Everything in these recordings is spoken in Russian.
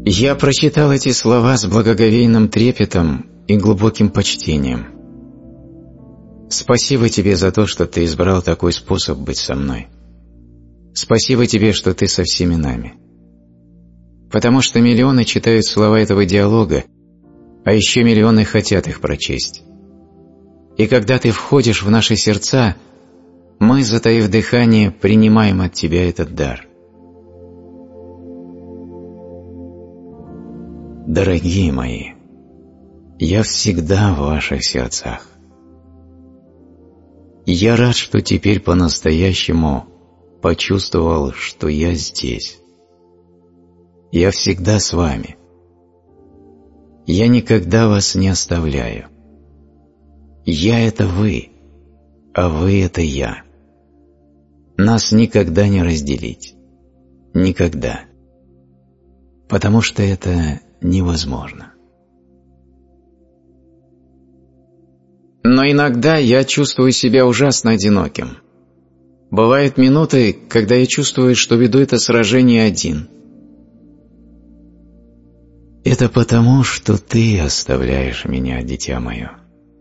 Я прочитал эти слова с благоговейным трепетом и глубоким почтением. Спасибо тебе за то, что ты избрал такой способ быть со мной. Спасибо тебе, что ты со всеми нами. Потому что миллионы читают слова этого диалога, а еще миллионы хотят их прочесть. И когда ты входишь в наши сердца, мы, затаив дыхание, принимаем от тебя этот дар. Дорогие мои, я всегда в ваших сердцах. Я рад, что теперь по-настоящему почувствовал, что я здесь. Я всегда с вами. Я никогда вас не оставляю. Я — это вы, а вы — это я. Нас никогда не разделить. Никогда. Потому что это невозможно. Но иногда я чувствую себя ужасно одиноким. Бывают минуты, когда я чувствую, что веду это сражение один. Это потому, что ты оставляешь меня, дитя мое.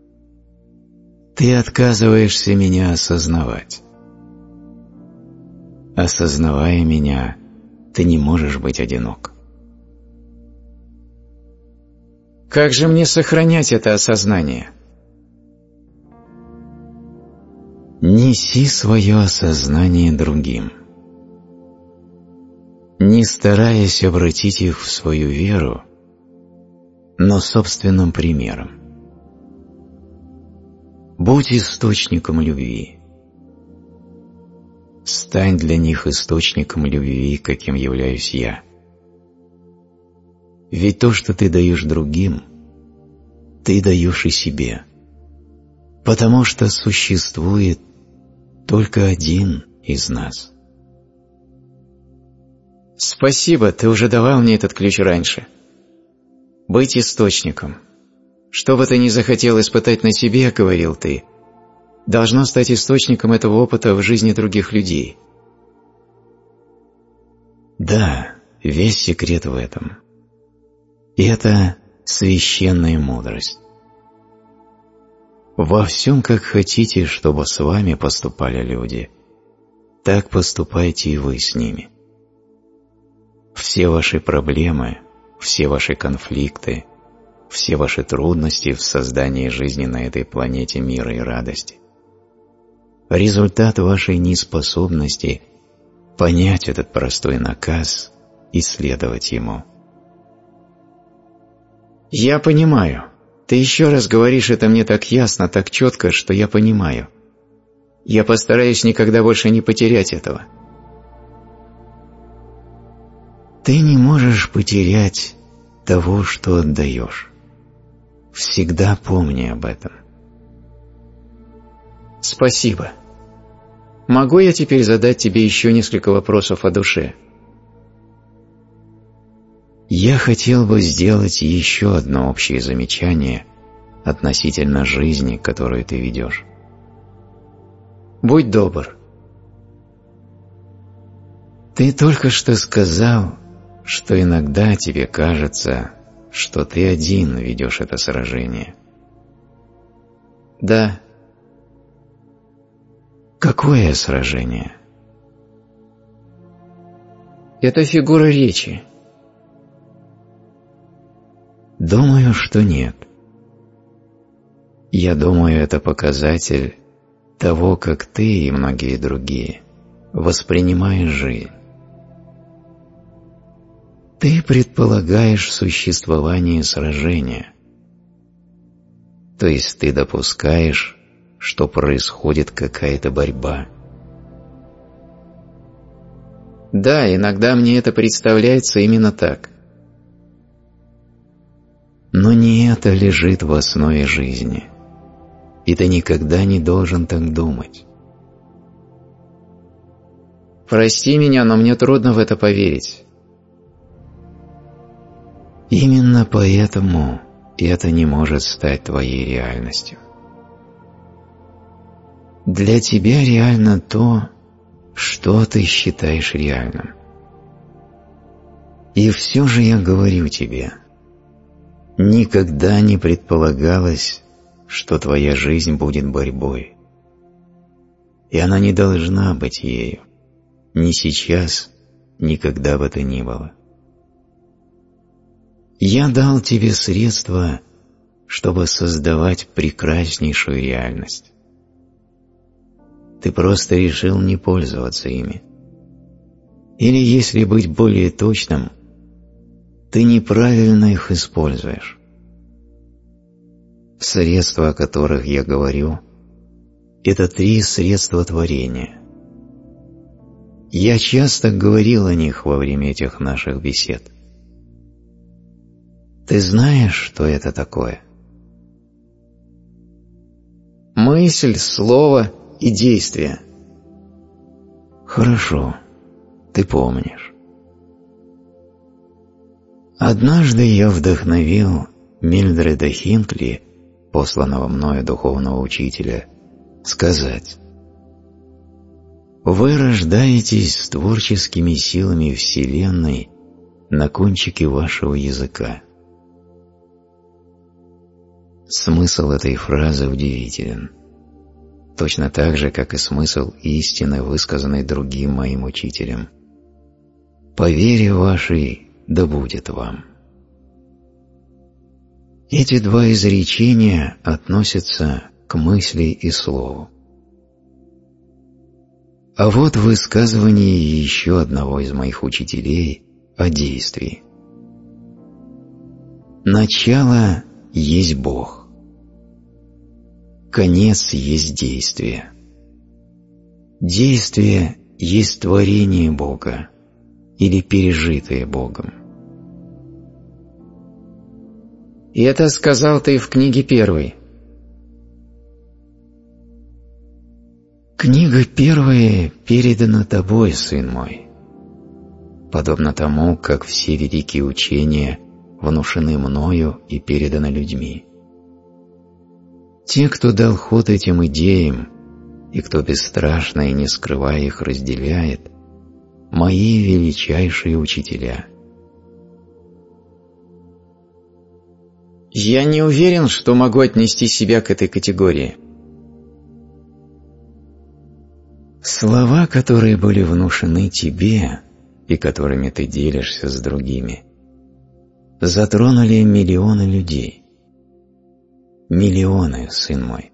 Ты отказываешься меня осознавать. Осознавая меня, ты не можешь быть одинок. Как же мне сохранять это осознание? Неси свое осознание другим. Не стараясь обратить их в свою веру, но собственным примером. Будь источником любви. Стань для них источником любви, каким являюсь я. Ведь то, что ты даешь другим, ты даешь и себе, потому что существует только один из нас. Спасибо, ты уже давал мне этот ключ раньше. Быть источником. Что бы ты ни захотел испытать на себе, говорил ты, должно стать источником этого опыта в жизни других людей. Да, весь секрет в этом. И это священная мудрость. Во всем, как хотите, чтобы с вами поступали люди, так поступайте и вы с ними. Все ваши проблемы, все ваши конфликты, все ваши трудности в создании жизни на этой планете мира и радости – результат вашей неспособности понять этот простой наказ и следовать ему. Я понимаю. Ты еще раз говоришь это мне так ясно, так четко, что я понимаю. Я постараюсь никогда больше не потерять этого. Ты не можешь потерять того, что отдаешь. Всегда помни об этом. Спасибо. Могу я теперь задать тебе еще несколько вопросов о душе? Я хотел бы сделать еще одно общее замечание относительно жизни, которую ты ведешь. Будь добр. Ты только что сказал, что иногда тебе кажется, что ты один ведешь это сражение. Да. Какое сражение? Это фигура речи. Думаю, что нет. Я думаю, это показатель того, как ты и многие другие воспринимаешь жизнь. Ты предполагаешь существование сражения, то есть ты допускаешь, что происходит какая-то борьба. Да, иногда мне это представляется именно так. Но не это лежит в основе жизни, и ты никогда не должен так думать. Прости меня, но мне трудно в это поверить. Именно поэтому это не может стать твоей реальностью. Для тебя реально то, что ты считаешь реальным. И все же я говорю тебе, никогда не предполагалось, что твоя жизнь будет борьбой. И она не должна быть ею, ни сейчас, ни когда бы то ни было. Я дал тебе средства, чтобы создавать прекраснейшую реальность. Ты просто решил не пользоваться ими. Или, если быть более точным, ты неправильно их используешь. Средства, о которых я говорю, это 3 средства творения. Я часто говорил о них во время этих наших бесед. Ты знаешь, что это такое? Мысль, слово и действие. Хорошо, ты помнишь. Однажды я вдохновил Мильдреда Хинкли, посланного мною духовного учителя, сказать: «Вы рождаетесь с творческими силами Вселенной на кончике вашего языка». Смысл этой фразы удивителен, точно так же, как и смысл истины, высказанной другим моим учителем. «По вере вашей да будет вам». Эти 2 изречения относятся к мысли и слову. А вот высказывание еще одного из моих учителей о действии. Начало есть Бог. Конец есть действие. Действие есть творение Бога или пережитое Богом. И это сказал ты в книге 1. Книга 1 передана тобой, сын мой, подобно тому, как все великие учения внушены мною и переданы людьми. Те, кто дал ход этим идеям, и кто бесстрашно и не скрывая их разделяет, мои величайшие учителя. Я не уверен, что могу отнести себя к этой категории. Слова, которые были внушены тебе и которыми ты делишься с другими, затронули миллионы людей. Миллионы, сын мой.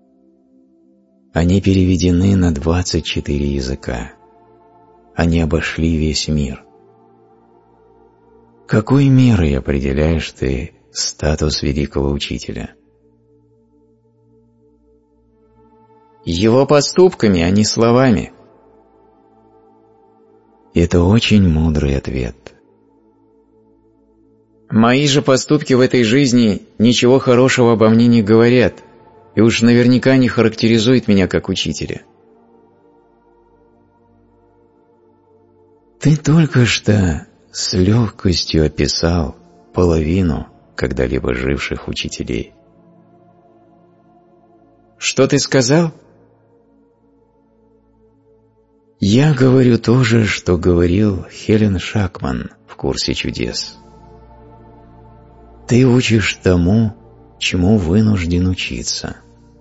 Они переведены на 24 языка. Они обошли весь мир. Какой мерой определяешь ты статус великого учителя? Его поступками, а не словами. Это очень мудрый ответ. Мои же поступки в этой жизни ничего хорошего обо мне не говорят, и уж наверняка не характеризуют меня как учителя. Ты только что с легкостью описал половину когда-либо живших учителей. Что ты сказал? Я говорю то же, что говорил Хелен Шакман в курсе чудес. Ты учишь тому, чему вынужден учиться.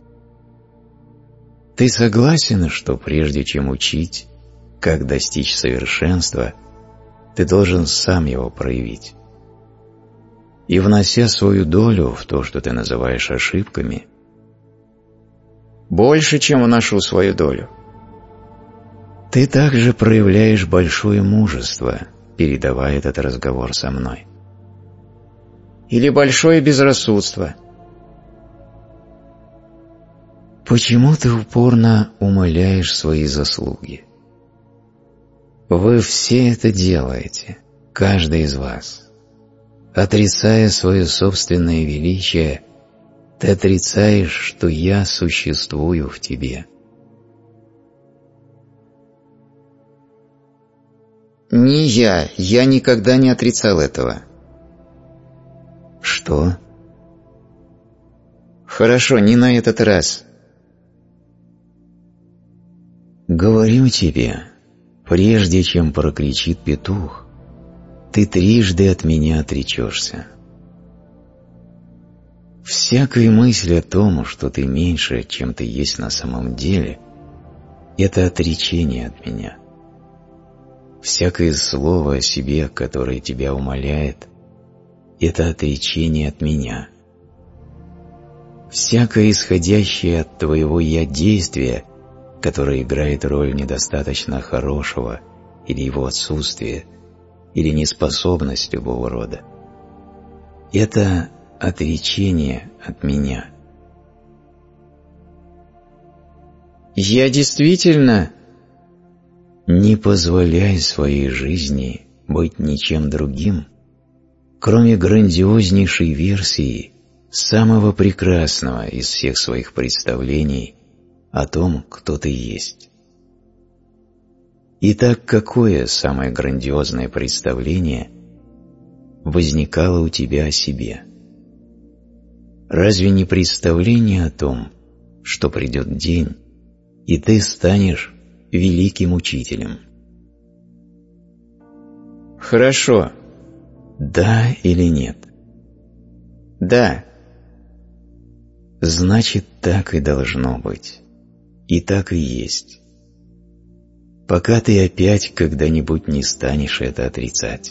Ты согласен, что прежде чем учить, как достичь совершенства, ты должен сам его проявить. И внося свою долю в то, что ты называешь ошибками, больше, чем вношу свою долю, ты также проявляешь большое мужество, передавая этот разговор со мной. Или большое безрассудство. Почему ты упорно умаляешь свои заслуги? Вы все это делаете, каждый из вас. Отрицая свое собственное величие, ты отрицаешь, что я существую в тебе. Не я никогда не отрицал этого. Что? Хорошо, не на этот раз. Говорю тебе, прежде чем прокричит петух, ты трижды от меня отречешься. Всякая мысль о том, что ты меньше, чем ты есть на самом деле, это отречение от меня. Всякое слово о себе, которое тебя умаляет, это отречение от меня. Всякое исходящее от твоего «я» действие, которое играет роль недостаточно хорошего или его отсутствия, или неспособность любого рода, это отречение от меня. Я действительно... Не позволяй своей жизни быть ничем другим, кроме грандиознейшей версии самого прекрасного из всех своих представлений о том, кто ты есть. Итак, какое самое грандиозное представление возникало у тебя о себе? Разве не представление о том, что придет день, и ты станешь великим учителем? Хорошо. Да или нет? Да. Значит, так и должно быть. И так и есть. Пока ты опять когда-нибудь не станешь это отрицать.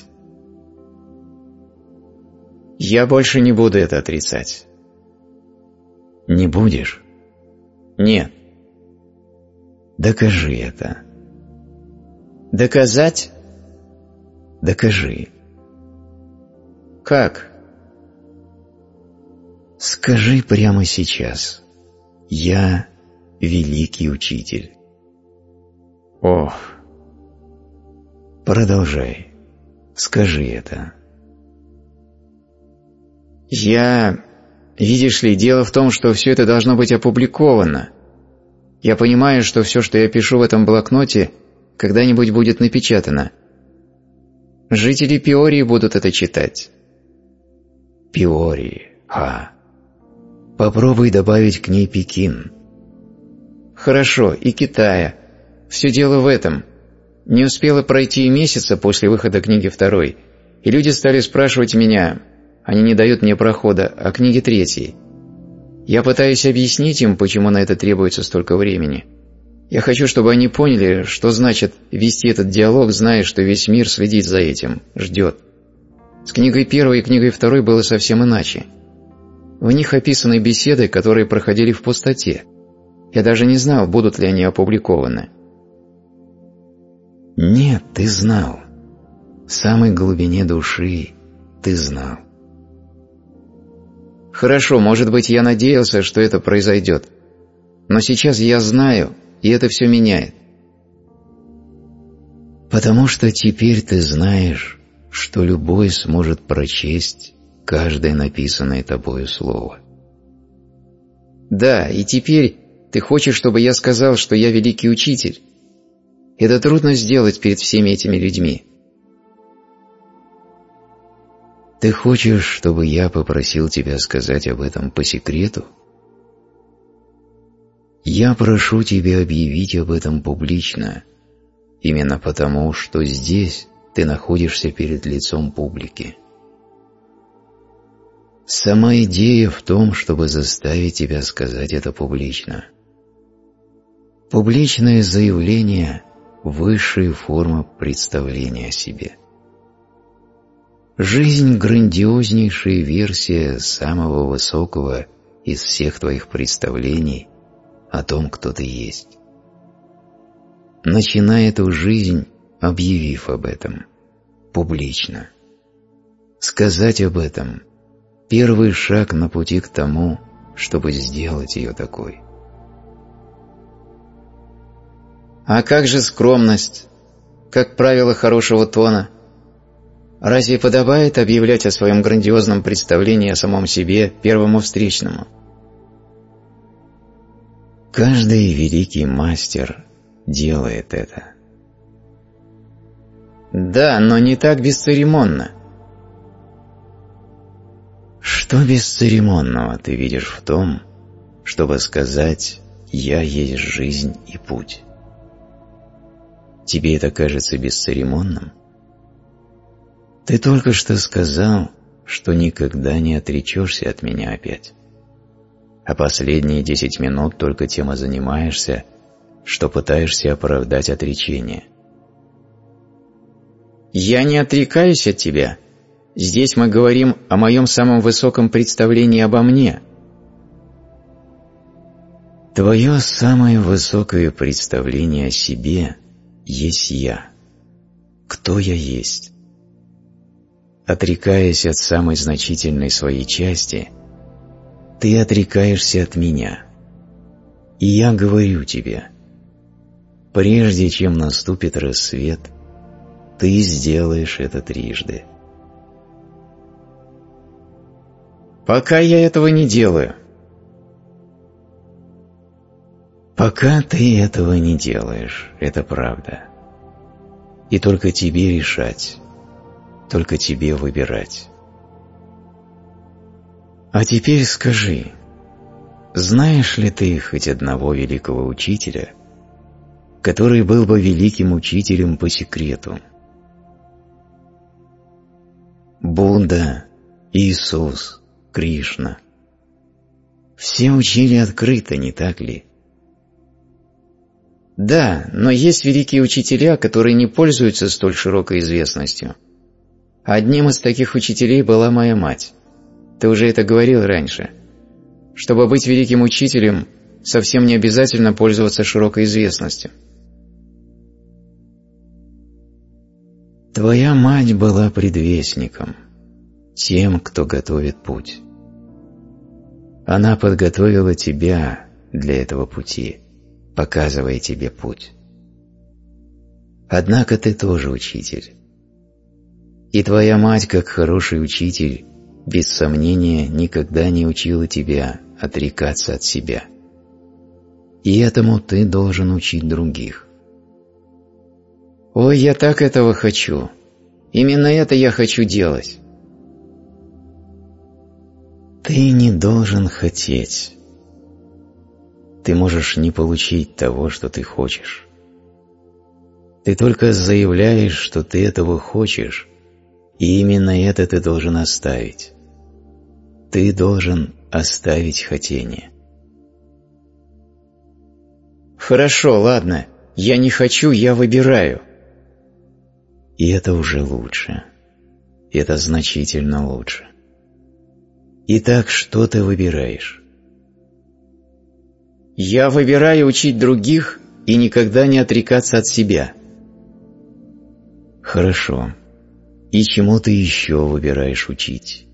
Я больше не буду это отрицать. Не будешь? Нет. Докажи это. Доказать? Докажи. Как? Скажи прямо сейчас: «Я великий учитель». Ох. Продолжай. Скажи это. Видишь ли, дело в том, что все это должно быть опубликовано. Я понимаю, что все, что я пишу в этом блокноте, когда-нибудь будет напечатано. Жители Пиории будут это читать. Пиории. Попробуй добавить к ней Пекин. Хорошо, и Китая. Все дело в этом. Не успело пройти и месяца после выхода книги 2, и люди стали спрашивать меня, они не дают мне прохода, о книге 3. Я пытаюсь объяснить им, почему на это требуется столько времени. Я хочу, чтобы они поняли, что значит вести этот диалог, зная, что весь мир следит за этим, ждет. С книгой 1 и книгой 2 было совсем иначе. В них описаны беседы, которые проходили в пустоте. Я даже не знал, будут ли они опубликованы. Нет, ты знал. В самой глубине души ты знал. Хорошо, может быть, я надеялся, что это произойдет. Но сейчас я знаю, и это все меняет. Потому что теперь ты знаешь, что любой сможет прочесть каждое написанное тобою слово. Да, и теперь ты хочешь, чтобы я сказал, что я великий учитель? Это трудно сделать перед всеми этими людьми. Ты хочешь, чтобы я попросил тебя сказать об этом по секрету? Я прошу тебя объявить об этом публично, именно потому, что здесь ты находишься перед лицом публики. Сама идея в том, чтобы заставить тебя сказать это публично. Публичное заявление – высшая форма представления о себе. Жизнь – грандиознейшая версия самого высокого из всех твоих представлений о том, кто ты есть. Начинай эту жизнь, объявив об этом, публично. Сказать об этом – первый шаг на пути к тому, чтобы сделать ее такой. А как же скромность, как правило хорошего тона? Разве подобает объявлять о своем грандиозном представлении о самом себе первому встречному? Каждый великий мастер делает это. Да, но не так бесцеремонно. Что бесцеремонного ты видишь в том, чтобы сказать «Я есть жизнь и путь»? Тебе это кажется бесцеремонным? Ты только что сказал, что никогда не отречешься от меня опять. А последние 10 минут только тем и занимаешься, что пытаешься оправдать отречение. Я не отрекаюсь от тебя. Здесь мы говорим о моем самом высоком представлении обо мне. Твое самое высокое представление о себе есть я. Кто я есть? Отрекаясь от самой значительной своей части, ты отрекаешься от меня. И я говорю тебе, прежде чем наступит рассвет, ты сделаешь это трижды. Пока я этого не делаю. Пока ты этого не делаешь, это правда. И только тебе решать, только тебе выбирать. А теперь скажи, знаешь ли ты хоть одного великого учителя, который был бы великим учителем по секрету? Будда, Иисус, Кришна. Все учили открыто, не так ли? Да, но есть великие учителя, которые не пользуются столь широкой известностью. Одним из таких учителей была моя мать. Ты уже это говорил раньше. Чтобы быть великим учителем, совсем не обязательно пользоваться широкой известностью. Твоя мать была предвестником, тем, кто готовит путь. Она подготовила тебя для этого пути, показывая тебе путь. Однако ты тоже учитель. И твоя мать, как хороший учитель, без сомнения никогда не учила тебя отрекаться от себя. И этому ты должен учить других. Ой, я так этого хочу. Именно это я хочу делать. Ты не должен хотеть. Ты можешь не получить того, что ты хочешь. Ты только заявляешь, что ты этого хочешь, и именно это ты должен оставить. Ты должен оставить хотение. Хорошо, ладно. Я не хочу, я выбираю. И это уже лучше. Это значительно лучше. Итак, что ты выбираешь? Я выбираю учить других и никогда не отрекаться от себя. Хорошо. И чему ты еще выбираешь учить?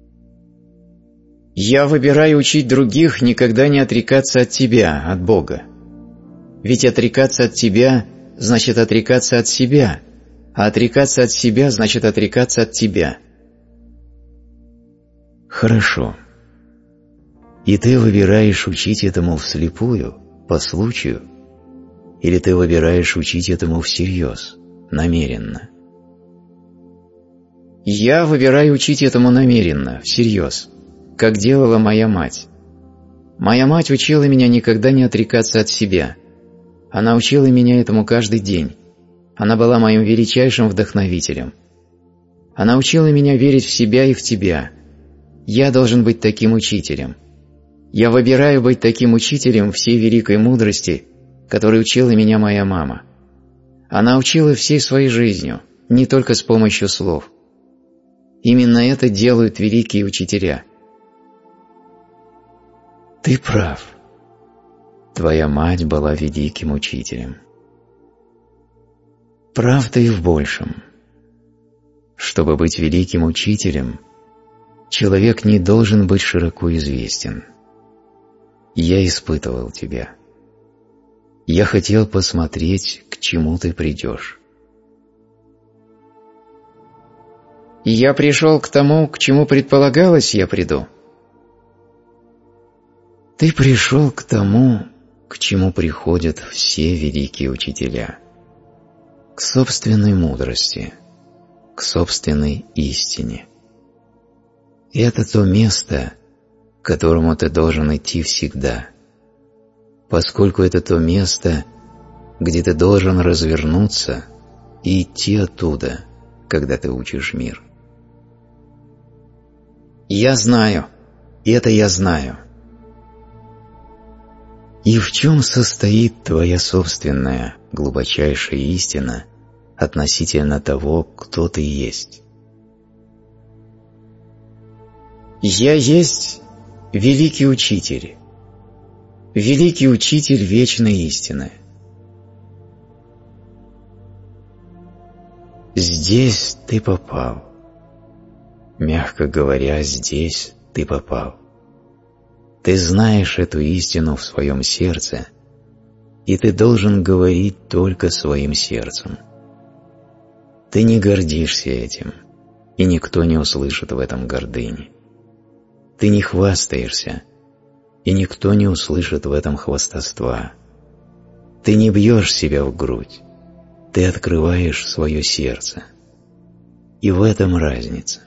Я выбираю учить других никогда не отрекаться от тебя, от Бога. Ведь отрекаться от тебя значит отрекаться от себя, а отрекаться от себя значит отрекаться от тебя. Хорошо. И ты выбираешь учить этому вслепую, по случаю, или ты выбираешь учить этому всерьез, намеренно? Я выбираю учить этому намеренно, всерьез, как делала моя мать. Моя мать учила меня никогда не отрекаться от себя. Она учила меня этому каждый день. Она была моим величайшим вдохновителем. Она учила меня верить в себя и в тебя. Я должен быть таким учителем. Я выбираю быть таким учителем всей великой мудрости, которой учила меня моя мама. Она учила всей своей жизнью, не только с помощью слов. Именно это делают великие учителя. Ты прав. Твоя мать была великим учителем. Прав ты и в большем. Чтобы быть великим учителем, человек не должен быть широко известен. Я испытывал тебя. Я хотел посмотреть, к чему ты придешь. Я пришел к тому, к чему предполагалось, я приду. Ты пришел к тому, к чему приходят все великие учителя. К собственной мудрости, к собственной истине. Это то место, к которому ты должен идти всегда, поскольку это то место, где ты должен развернуться и идти оттуда, когда ты учишь мир. Я знаю. Это я знаю. И в чем состоит твоя собственная глубочайшая истина относительно того, кто ты есть? Я есть великий учитель. Великий учитель вечной истины. Здесь ты попал. Мягко говоря, здесь ты попал. Ты знаешь эту истину в своем сердце, и ты должен говорить только своим сердцем. Ты не гордишься этим, и никто не услышит в этом гордыни. Ты не хвастаешься, и никто не услышит в этом хвастовства. Ты не бьешь себя в грудь, ты открываешь свое сердце. И в этом разница.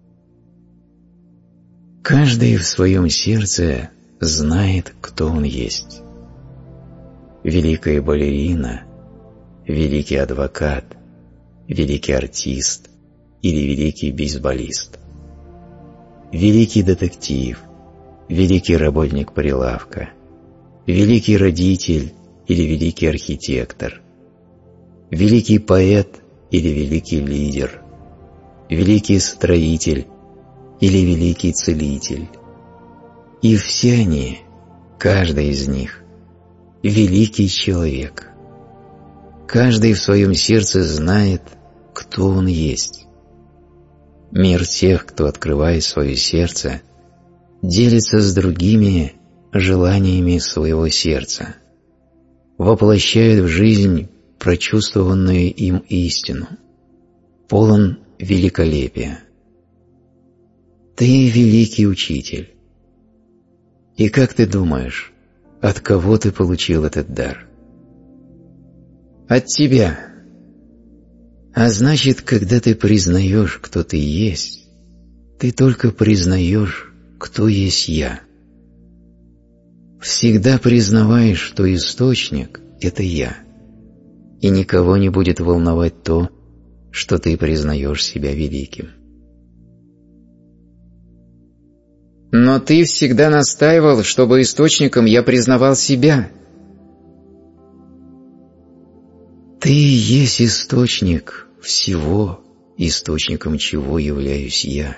Каждый в своем сердце знает, кто он есть. Великая балерина, великий адвокат, великий артист или великий бейсболист. Великий детектив, великий работник прилавка, великий родитель или великий архитектор, великий поэт или великий лидер, великий строитель или великий целитель. И все они, каждый из них, великий человек. Каждый в своем сердце знает, кто он есть. Мир тех, кто открывает свое сердце, делится с другими желаниями своего сердца, воплощает в жизнь прочувствованную им истину, полон великолепия. Ты великий учитель. И как ты думаешь, от кого ты получил этот дар? От тебя. А значит, когда ты признаешь, кто ты есть, ты только признаешь, кто есть я. Всегда признавай, что источник – это я, и никого не будет волновать то, что ты признаешь себя великим. Но ты всегда настаивал, чтобы источником я признавал себя. Ты есть источник всего, источником чего являюсь я.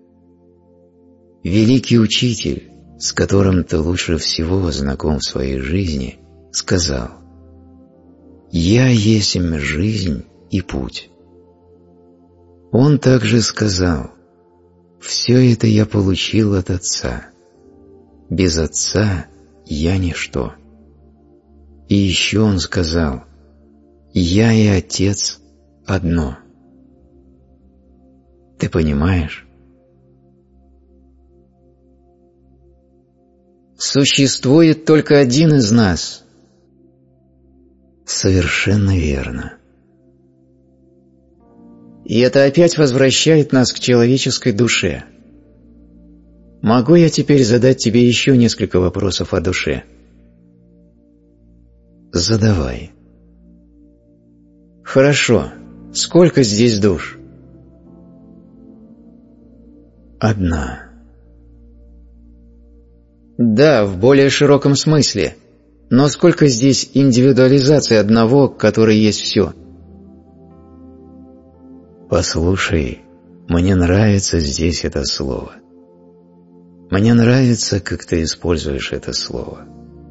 Великий учитель, с которым ты лучше всего знаком в своей жизни, сказал: «Я есть жизнь и путь». Он также сказал: «Все это я получил от Отца. Без Отца я ничто». И еще он сказал: «Я и Отец одно». Ты понимаешь? Существует только один из нас. Совершенно верно. И это опять возвращает нас к человеческой душе. Могу я теперь задать тебе еще несколько вопросов о душе? Задавай. Хорошо. Сколько здесь душ? Одна. Да, в более широком смысле. Но сколько здесь индивидуализации одного, который есть все? Послушай, мне нравится здесь это слово. Мне нравится, как ты используешь это слово.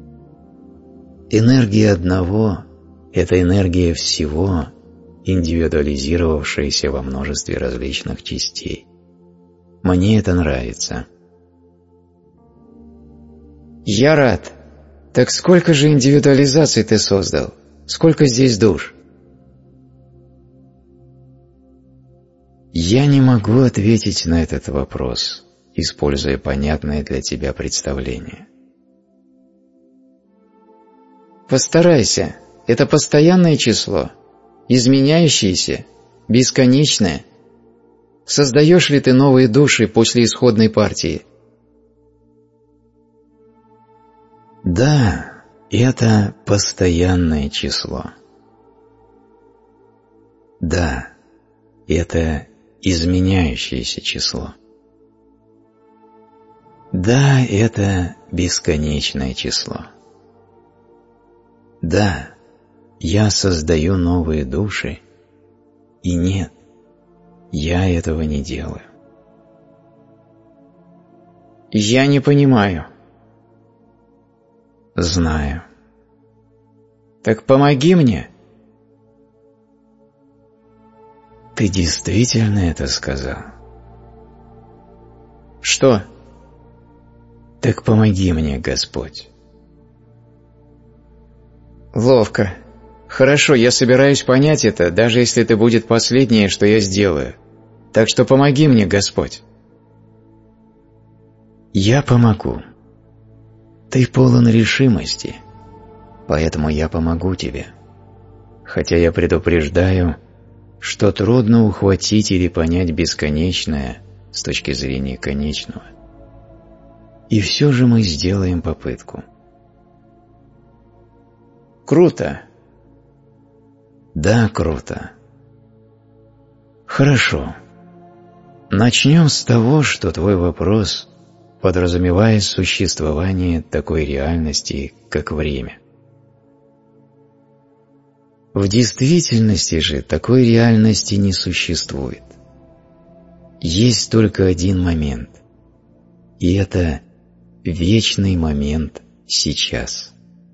Энергия одного – это энергия всего, индивидуализировавшаяся во множестве различных частей. Мне это нравится. Я рад. Так сколько же индивидуализаций ты создал? Сколько здесь душ? Я не могу ответить на этот вопрос, используя понятное для тебя представление. Постарайся. Это постоянное число, изменяющееся, бесконечное. Создаешь ли ты новые души после исходной партии? Да, это постоянное число. Да, это изменяющееся число. Да, это бесконечное число. Да, я создаю новые души, и нет, я этого не делаю. Я не понимаю. Знаю. Так помоги мне. Ты действительно это сказал? Что? Так помоги мне, Господь. Ловко. Хорошо, я собираюсь понять это, даже если это будет последнее, что я сделаю. Так что помоги мне, Господь. Я помогу. Ты полон решимости, поэтому я помогу тебе. Хотя я предупреждаю, что трудно ухватить или понять бесконечное с точки зрения конечного. И все же мы сделаем попытку. Круто. Да, круто. Хорошо. Начнем с того, что твой вопрос подразумевает существование такой реальности, как время. В действительности же такой реальности не существует. Есть только один момент, и это вечный момент сейчас.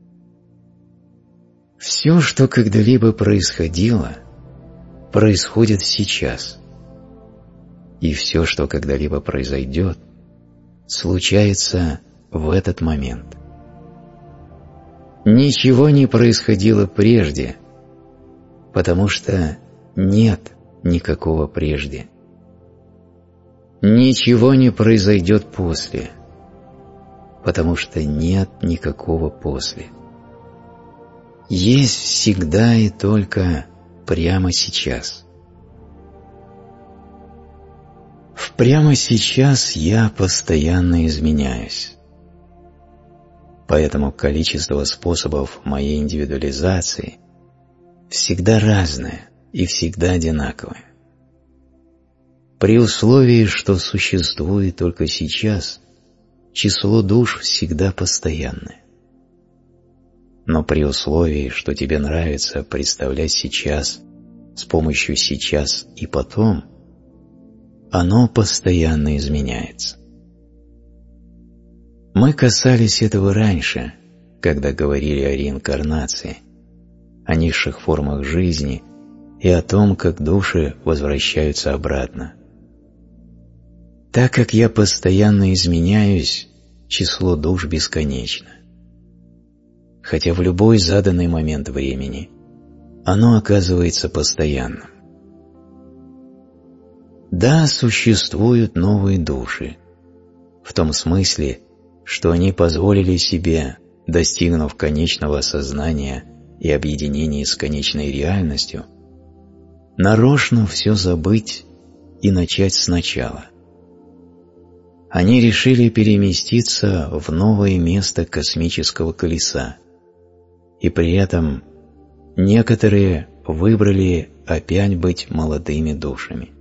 Все, что когда-либо происходило, происходит сейчас. И все, что когда-либо произойдет, случается в этот момент. Ничего не происходило прежде, потому что нет никакого прежде. Ничего не произойдет после, потому что нет никакого после. Есть всегда и только прямо сейчас. В прямо сейчас я постоянно изменяюсь. Поэтому количество способов моей индивидуализации всегда разное и всегда одинаковое. При условии, что существует только сейчас, число душ всегда постоянное. Но при условии, что тебе нравится представлять сейчас с помощью сейчас и потом, оно постоянно изменяется. Мы касались этого раньше, когда говорили о реинкарнации, о низших формах жизни и о том, как души возвращаются обратно. Так как я постоянно изменяюсь, число душ бесконечно. Хотя в любой заданный момент времени оно оказывается постоянным. Да, существуют новые души, в том смысле, что они позволили себе, достигнув конечного осознания и объединения с конечной реальностью, нарочно все забыть и начать сначала. Они решили переместиться в новое место космического колеса, и при этом некоторые выбрали опять быть молодыми душами.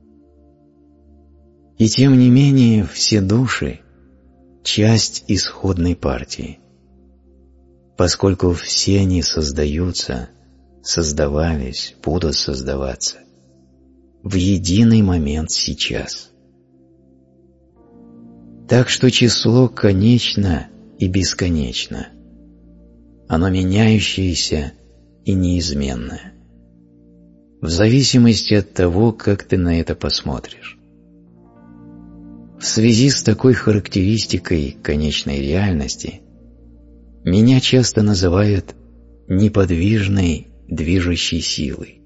И тем не менее все души – часть исходной партии, поскольку все они создаются, создавались, будут создаваться в единый момент сейчас. Так что число конечно и бесконечно, оно меняющееся и неизменное, в зависимости от того, как ты на это посмотришь. В связи с такой характеристикой конечной реальности меня часто называют неподвижной движущей силой.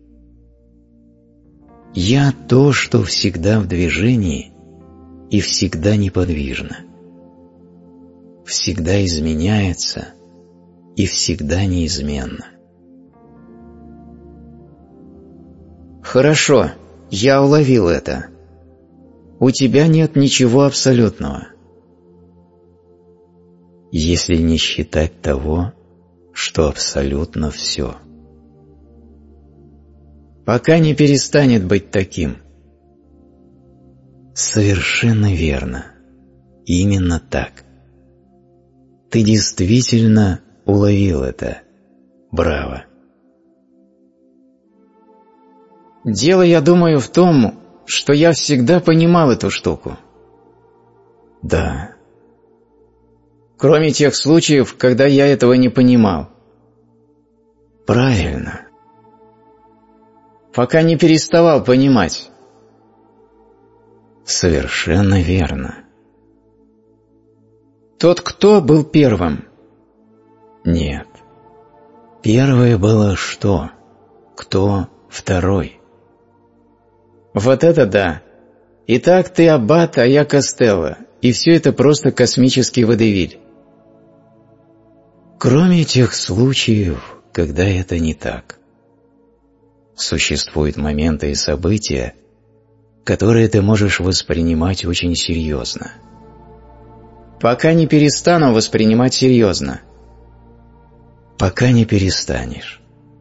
Я то, что всегда в движении и всегда неподвижно, всегда изменяется и всегда неизменно. Хорошо, я уловил это. У тебя нет ничего абсолютного. Если не считать того, что абсолютно все. пока не перестанет быть таким. Совершенно верно. Именно так. Ты действительно уловил это. Браво. Дело, я думаю, в том, что я всегда понимал эту штуку. Да. Кроме тех случаев, когда я этого не понимал. Правильно. Пока не переставал понимать. Совершенно верно. Тот кто был первым? Нет. Первое было что? Кто второй? Вот это да. Итак, ты аббат, а я Костелло, и все это просто космический водевиль. Кроме тех случаев, когда это не так. Существуют моменты и события, которые ты можешь воспринимать очень серьезно. Пока не перестану воспринимать серьезно. Пока не перестанешь.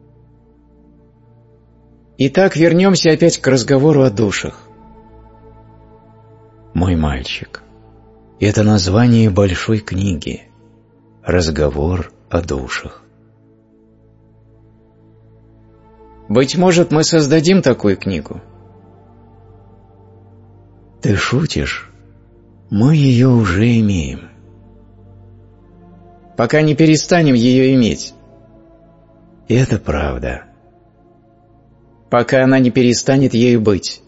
Итак, вернемся опять к разговору о душах. Мой мальчик, это название большой книги «Разговор о душах». Быть может, мы создадим такую книгу? Ты шутишь? Мы ее уже имеем. Пока не перестанем ее иметь. Это правда. Пока она не перестанет ею быть.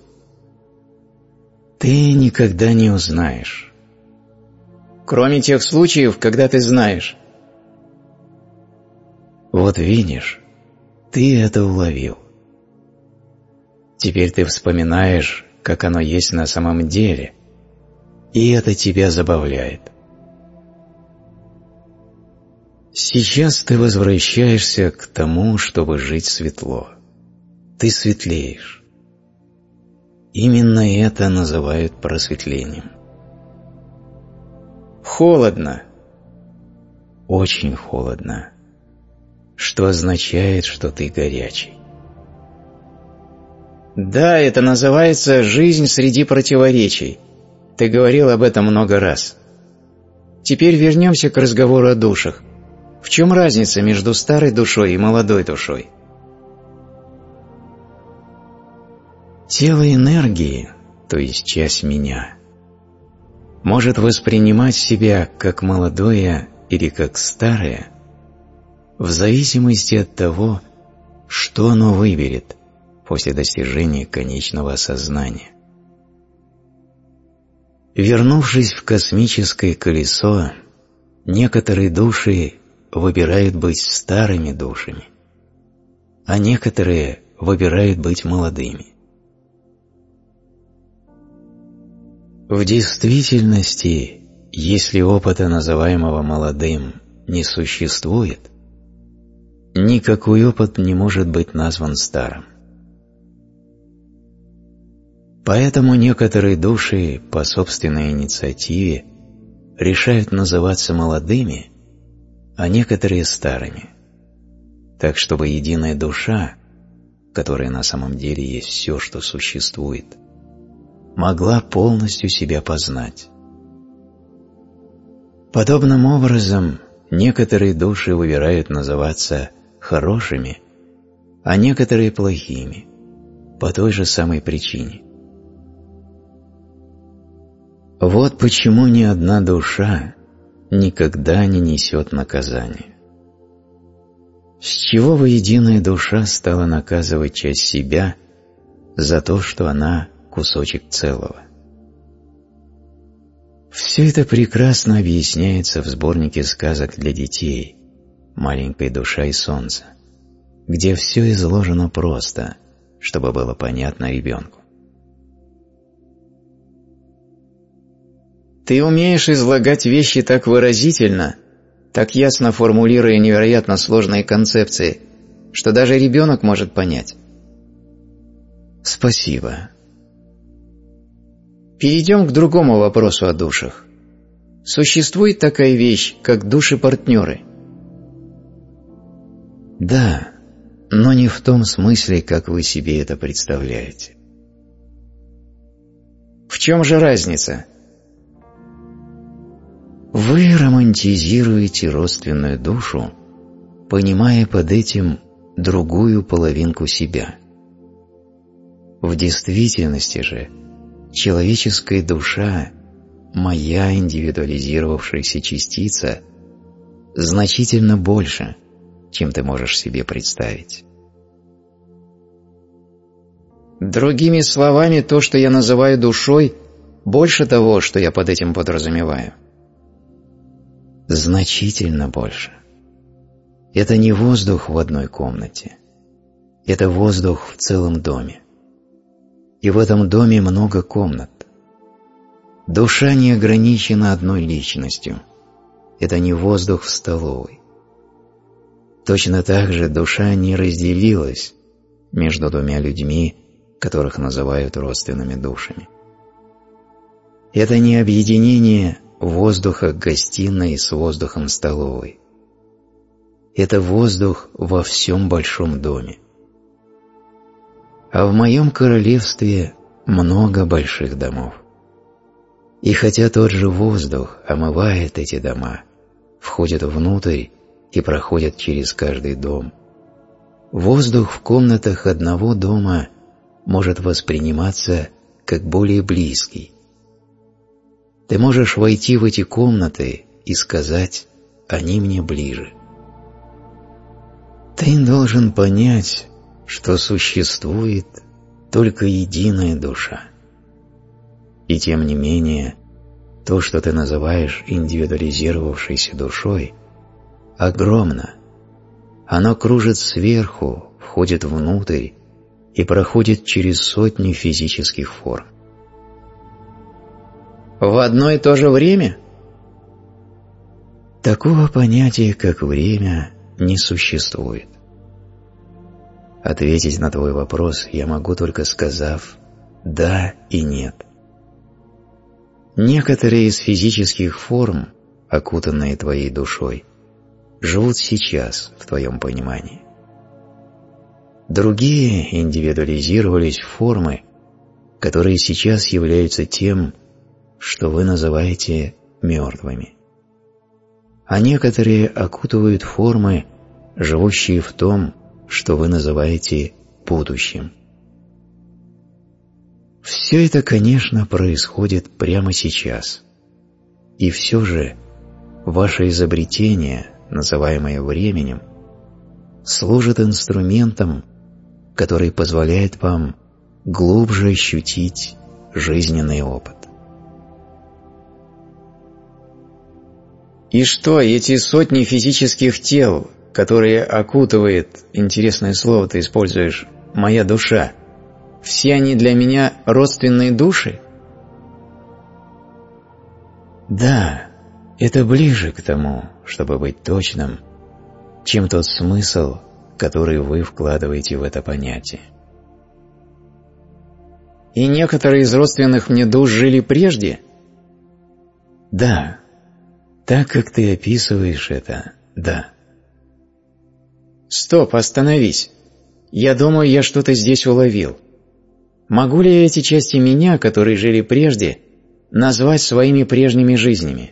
Ты никогда не узнаешь. Кроме тех случаев, когда ты знаешь. Вот видишь, ты это уловил. Теперь ты вспоминаешь, как оно есть на самом деле, и это тебя забавляет. Сейчас ты возвращаешься к тому, чтобы жить светло. Ты светлеешь. Именно это называют просветлением. Холодно. Очень холодно. Что означает, что ты горячий. Да, это называется «жизнь среди противоречий». Ты говорил об этом много раз. Теперь вернемся к разговору о душах. В чем разница между старой душой и молодой душой? Тело энергии, то есть часть меня, может воспринимать себя как молодое или как старое в зависимости от того, что оно выберет после достижения конечного осознания. Вернувшись в космическое колесо, некоторые души выбирают быть старыми душами, а некоторые выбирают быть молодыми. В действительности, если опыта, называемого молодым, не существует, никакой опыт не может быть назван старым. Поэтому некоторые души по собственной инициативе решают называться молодыми, а некоторые старыми, так чтобы единая душа, которая на самом деле есть все, что существует, могла полностью себя познать. Подобным образом, некоторые души выбирают называться хорошими, а некоторые плохими, по той же самой причине. Вот почему ни одна душа никогда не несет наказания. С чего бы единая душа стала наказывать часть себя за то, что она кусочек целого? Все это прекрасно объясняется в сборнике сказок для детей «Маленькая душа и солнце», где все изложено просто, чтобы было понятно ребенку. Ты умеешь излагать вещи так выразительно, так ясно формулируя невероятно сложные концепции, что даже ребенок может понять. Спасибо. Перейдем к другому вопросу о душах. Существует такая вещь, как души-партнеры? Да, но не в том смысле, как вы себе это представляете. В чем же разница? Вы романтизируете родственную душу, понимая под этим другую половинку себя. В действительности же человеческая душа, моя индивидуализировавшаяся частица, значительно больше, чем ты можешь себе представить. Другими словами, то, что я называю душой, больше того, что я под этим подразумеваю. Значительно больше. Это не воздух в одной комнате. Это воздух в целом доме. И в этом доме много комнат. Душа не ограничена одной личностью. Это не воздух в столовой. Точно так же душа не разделилась между двумя людьми, которых называют родственными душами. Это не объединение воздуха гостиной с воздухом столовой. Это воздух во всем большом доме. А в моем королевстве много больших домов. И хотя тот же воздух омывает эти дома, входит внутрь и проходит через каждый дом, воздух в комнатах одного дома может восприниматься как более близкий. Ты можешь войти в эти комнаты и сказать: «Они мне ближе». Ты должен понять, что существует только единая душа. И тем не менее, то, что ты называешь индивидуализировавшейся душой, огромно. Оно кружит сверху, входит внутрь и проходит через сотни физических форм. В одно и то же время? Такого понятия, как время, не существует. Ответить на твой вопрос я могу только сказав «да» и «нет». Некоторые из физических форм, окутанные твоей душой, живут сейчас в твоем понимании. Другие индивидуализировались в формы, которые сейчас являются тем, что вы называете мертвыми. А некоторые окутывают формы, живущие в том, что вы называете будущим. Все это, конечно, происходит прямо сейчас. И все же ваше изобретение, называемое временем, служит инструментом, который позволяет вам глубже ощутить жизненный опыт. И что, эти сотни физических тел, которые окутывает, интересное слово ты используешь, моя душа, все они для меня родственные души? Да, это ближе к тому, чтобы быть точным, чем тот смысл, который вы вкладываете в это понятие. И некоторые из родственных мне душ жили прежде? Да, так как ты описываешь это, да. Стоп, остановись. Я думаю, я что-то здесь уловил. Могу ли я эти части меня, которые жили прежде, назвать своими прежними жизнями?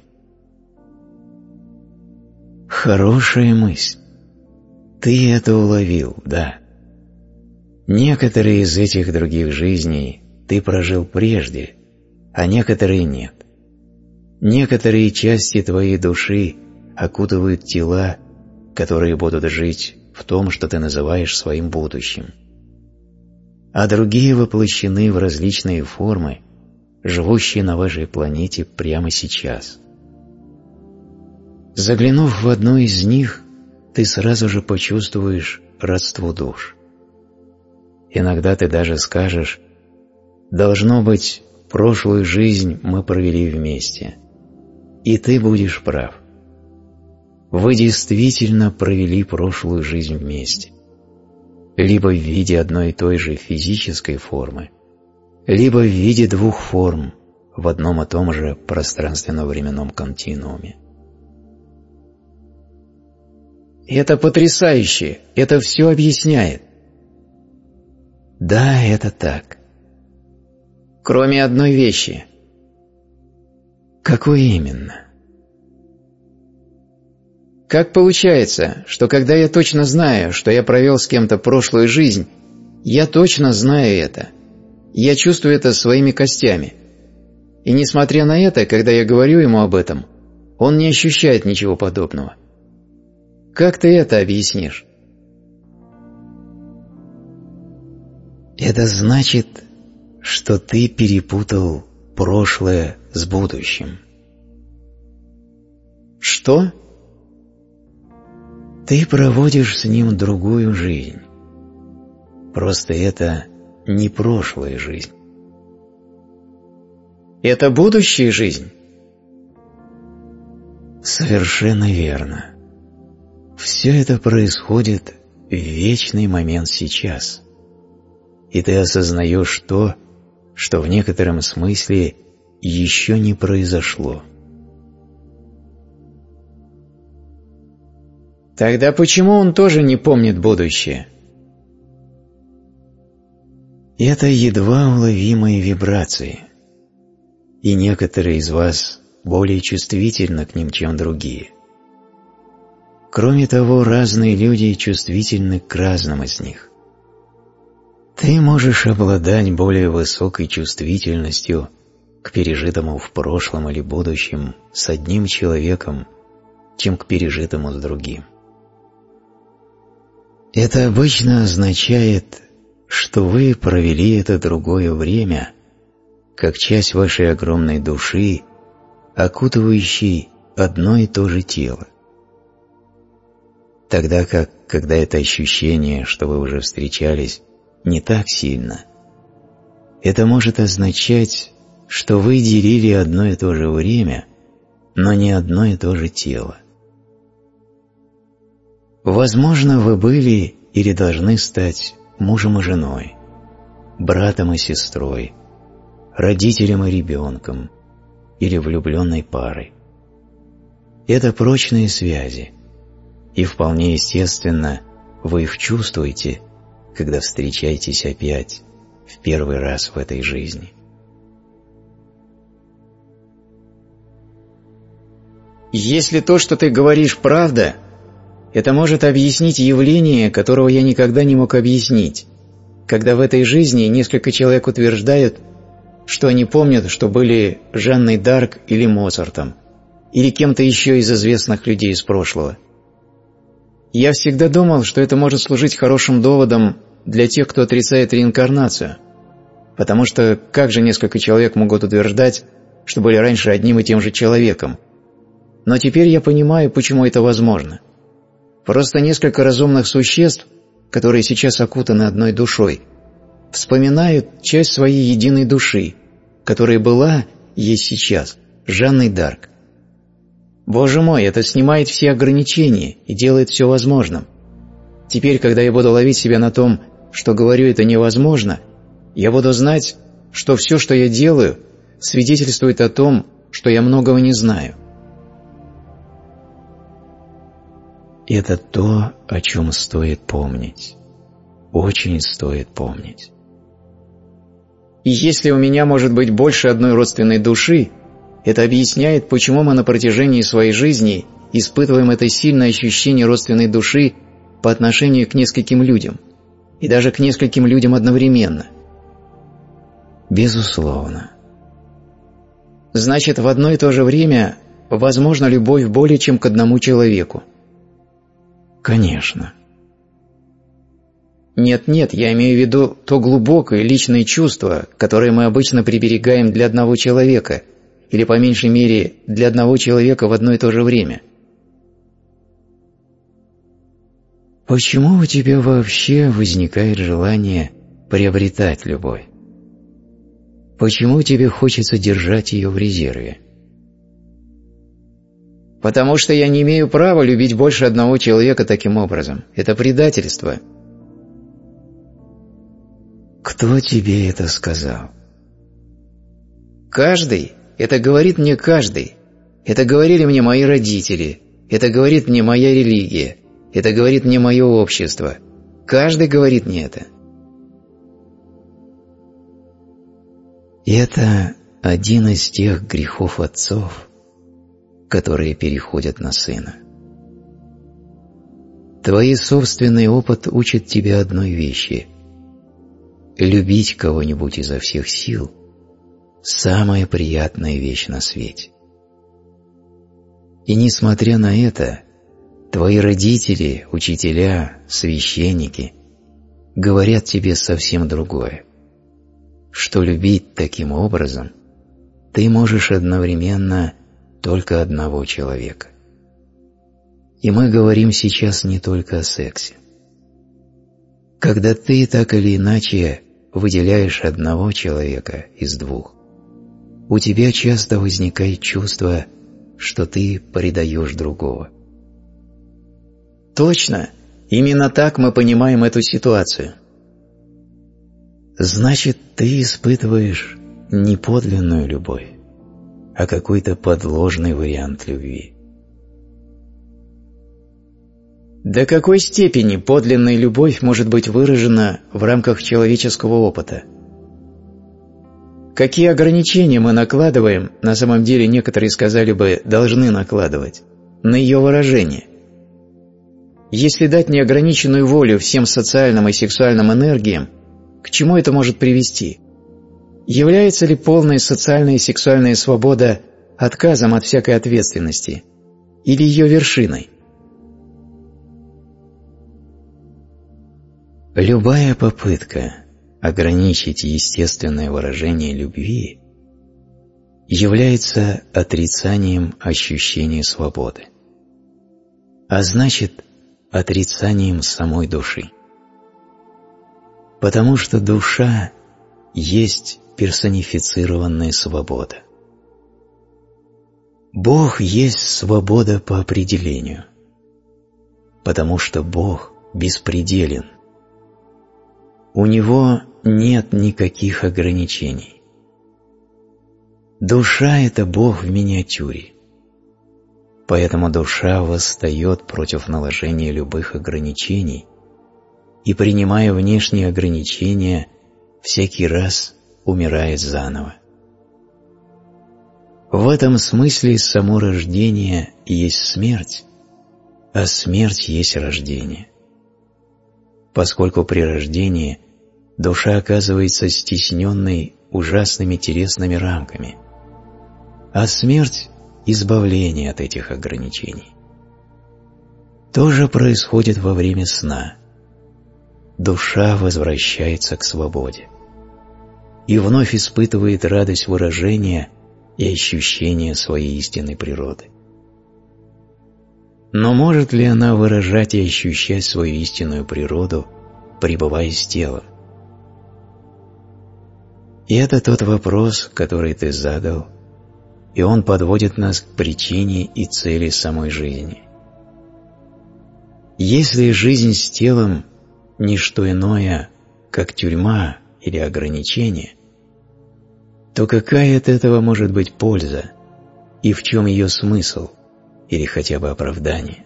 Хорошая мысль. Ты это уловил, да. Некоторые из этих других жизней ты прожил прежде, а некоторые нет. Некоторые части твоей души окутывают тела, которые будут жить в том, что ты называешь своим будущим. А другие воплощены в различные формы, живущие на вашей планете прямо сейчас. Заглянув в одну из них, ты сразу же почувствуешь родство душ. Иногда ты даже скажешь: «Должно быть, прошлую жизнь мы провели вместе». И ты будешь прав. Вы действительно провели прошлую жизнь вместе. Либо в виде одной и той же физической формы, либо в виде двух форм в одном и том же пространственно-временном континууме. Это потрясающе, это все объясняет. Да, это так. Кроме одной вещи. Какой именно? Как получается, что когда я точно знаю, что я провел с кем-то прошлую жизнь, я точно знаю это. Я чувствую это своими костями. И несмотря на это, когда я говорю ему об этом, он не ощущает ничего подобного. Как ты это объяснишь? Это значит, что ты перепутал прошлое с будущим. Что? Ты проводишь с ним другую жизнь. Просто это не прошлая жизнь. Это будущая жизнь? Совершенно верно. Все это происходит в вечный момент сейчас. И ты осознаешь то, что в некотором смысле еще не произошло. Тогда почему он тоже не помнит будущее? Это едва уловимые вибрации, и некоторые из вас более чувствительны к ним, чем другие. Кроме того, разные люди чувствительны к разным из них. Ты можешь обладать более высокой чувствительностью к пережитому в прошлом или будущем с одним человеком, чем к пережитому с другим. Это обычно означает, что вы провели это другое время как часть вашей огромной души, окутывающей одно и то же тело. Тогда как, когда это ощущение, что вы уже встречались, не так сильно, это может означать, что вы делили одно и то же время, но не одно и то же тело. Возможно, вы были или должны стать мужем и женой, братом и сестрой, родителем и ребенком или влюбленной парой. Это прочные связи, и вполне естественно, вы их чувствуете, когда встречаетесь опять в первый раз в этой жизни. Если то, что ты говоришь, правда, это может объяснить явление, которого я никогда не мог объяснить, когда в этой жизни несколько человек утверждают, что они помнят, что были Жанной д'Арк или Моцартом, или кем-то еще из известных людей из прошлого. Я всегда думал, что это может служить хорошим доводом для тех, кто отрицает реинкарнацию, потому что как же несколько человек могут утверждать, что были раньше одним и тем же человеком? Но теперь я понимаю, почему это возможно. Просто несколько разумных существ, которые сейчас окутаны одной душой, вспоминают часть своей единой души, которая была, есть сейчас, Жанной д'Арк. Боже мой, это снимает все ограничения и делает все возможным. Теперь, когда я буду ловить себя на том, что говорю это невозможно, я буду знать, что все, что я делаю, свидетельствует о том, что я многого не знаю. Это то, о чем стоит помнить. Очень стоит помнить. И если у меня может быть больше одной родственной души, это объясняет, почему мы на протяжении своей жизни испытываем это сильное ощущение родственной души по отношению к нескольким людям, и даже к нескольким людям одновременно. Безусловно. Значит, в одно и то же время возможна любовь более чем к одному человеку. Конечно. Нет, я имею в виду то глубокое личное чувство, которое мы обычно приберегаем для одного человека, или, по меньшей мере, для одного человека в одно и то же время. Почему у тебя вообще возникает желание приобретать любовь? Почему тебе хочется держать ее в резерве? Потому что я не имею права любить больше одного человека таким образом. Это предательство. Кто тебе это сказал? Каждый. Это говорит мне каждый. Это говорили мне мои родители. Это говорит мне моя религия. Это говорит мне мое общество. Каждый говорит мне это. И это один из тех грехов отцов, которые переходят на сына. Твой собственный опыт учит тебя одной вещи: любить кого-нибудь изо всех сил – самая приятная вещь на свете. И несмотря на это, твои родители, учителя, священники говорят тебе совсем другое, что любить таким образом ты можешь одновременно только одного человека. И мы говорим сейчас не только о сексе. Когда ты так или иначе выделяешь одного человека из двух, у тебя часто возникает чувство, что ты предаешь другого. Точно, именно так мы понимаем эту ситуацию. Значит, ты испытываешь не подлинную любовь, а какой-то подложный вариант любви. До какой степени подлинная любовь может быть выражена в рамках человеческого опыта? Какие ограничения мы накладываем, на самом деле некоторые сказали бы, должны накладывать, на ее выражение? Если дать неограниченную волю всем социальным и сексуальным энергиям, к чему это может привести? Является ли полная социальная и сексуальная свобода отказом от всякой ответственности или ее вершиной? Любая попытка ограничить естественное выражение любви является отрицанием ощущения свободы, а значит, отрицанием самой души. Потому что душа есть персонифицированная свобода. Бог есть свобода по определению, потому что Бог беспределен. У Него нет никаких ограничений. Душа – это Бог в миниатюре. Поэтому душа восстает против наложения любых ограничений и, принимая внешние ограничения, всякий раз умирает заново. В этом смысле само рождение есть смерть, а смерть есть рождение. Поскольку при рождении душа оказывается стесненной ужасными телесными рамками, а смерть – избавление от этих ограничений. То же происходит во время сна. Душа возвращается к свободе и вновь испытывает радость выражения и ощущения своей истинной природы. Но может ли она выражать и ощущать свою истинную природу, пребывая с телом? И это тот вопрос, который ты задал, и он подводит нас к причине и цели самой жизни. Если жизнь с телом – не что иное, как тюрьма или ограничение, то какая от этого может быть польза, и в чем ее смысл – или хотя бы оправдание?